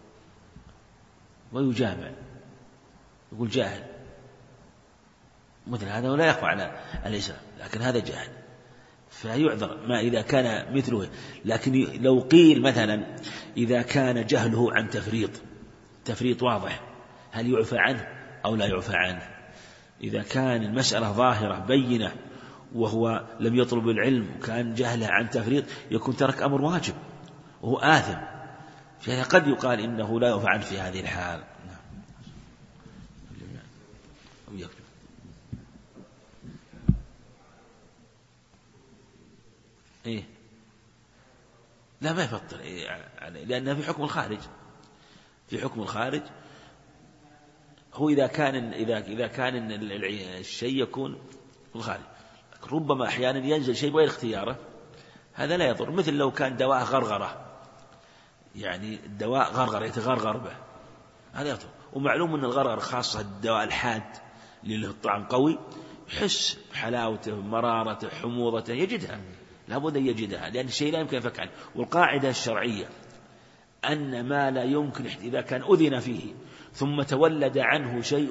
ويجامع، يقول جاهل مثل هذا ولا يخفى على الإسلام، لكن هذا جاهل فيعذر ما إذا كان مثله. لكن لو قيل مثلا إذا كان جهله عن تفريط واضح هل يعفى عنه أو لا يعفى عنه. إذا كان المسألة ظاهرة بينة وهو لم يطلب العلم وكان جهله عن تفريط يكون ترك أمر واجب وهو آثم، فقد يقال إنه لا يعفى عنه في هذه الحال. إيه؟ لا ما يفطر، لأنه في حكم الخارج. في حكم الخارج هو إذا كان الشيء يكون في الخارج، ربما أحيانا ينزل شيء بغير اختياره، هذا لا يضر. مثل لو كان دواء غرغرة، يعني الدواء غرغرة يتغرغر به، هذا يضر. ومعلوم أن الغرغر خاصة الدواء الحاد اللي له طعم قوي، يحس بحلاوته مرارته حموضته يجدها، لابد أن يجدها، لأن الشيء لا يمكن أن يفك عنه. والقاعدة الشرعية أن ما لا يمكن إذا كان أذن فيه ثم تولد عنه شيء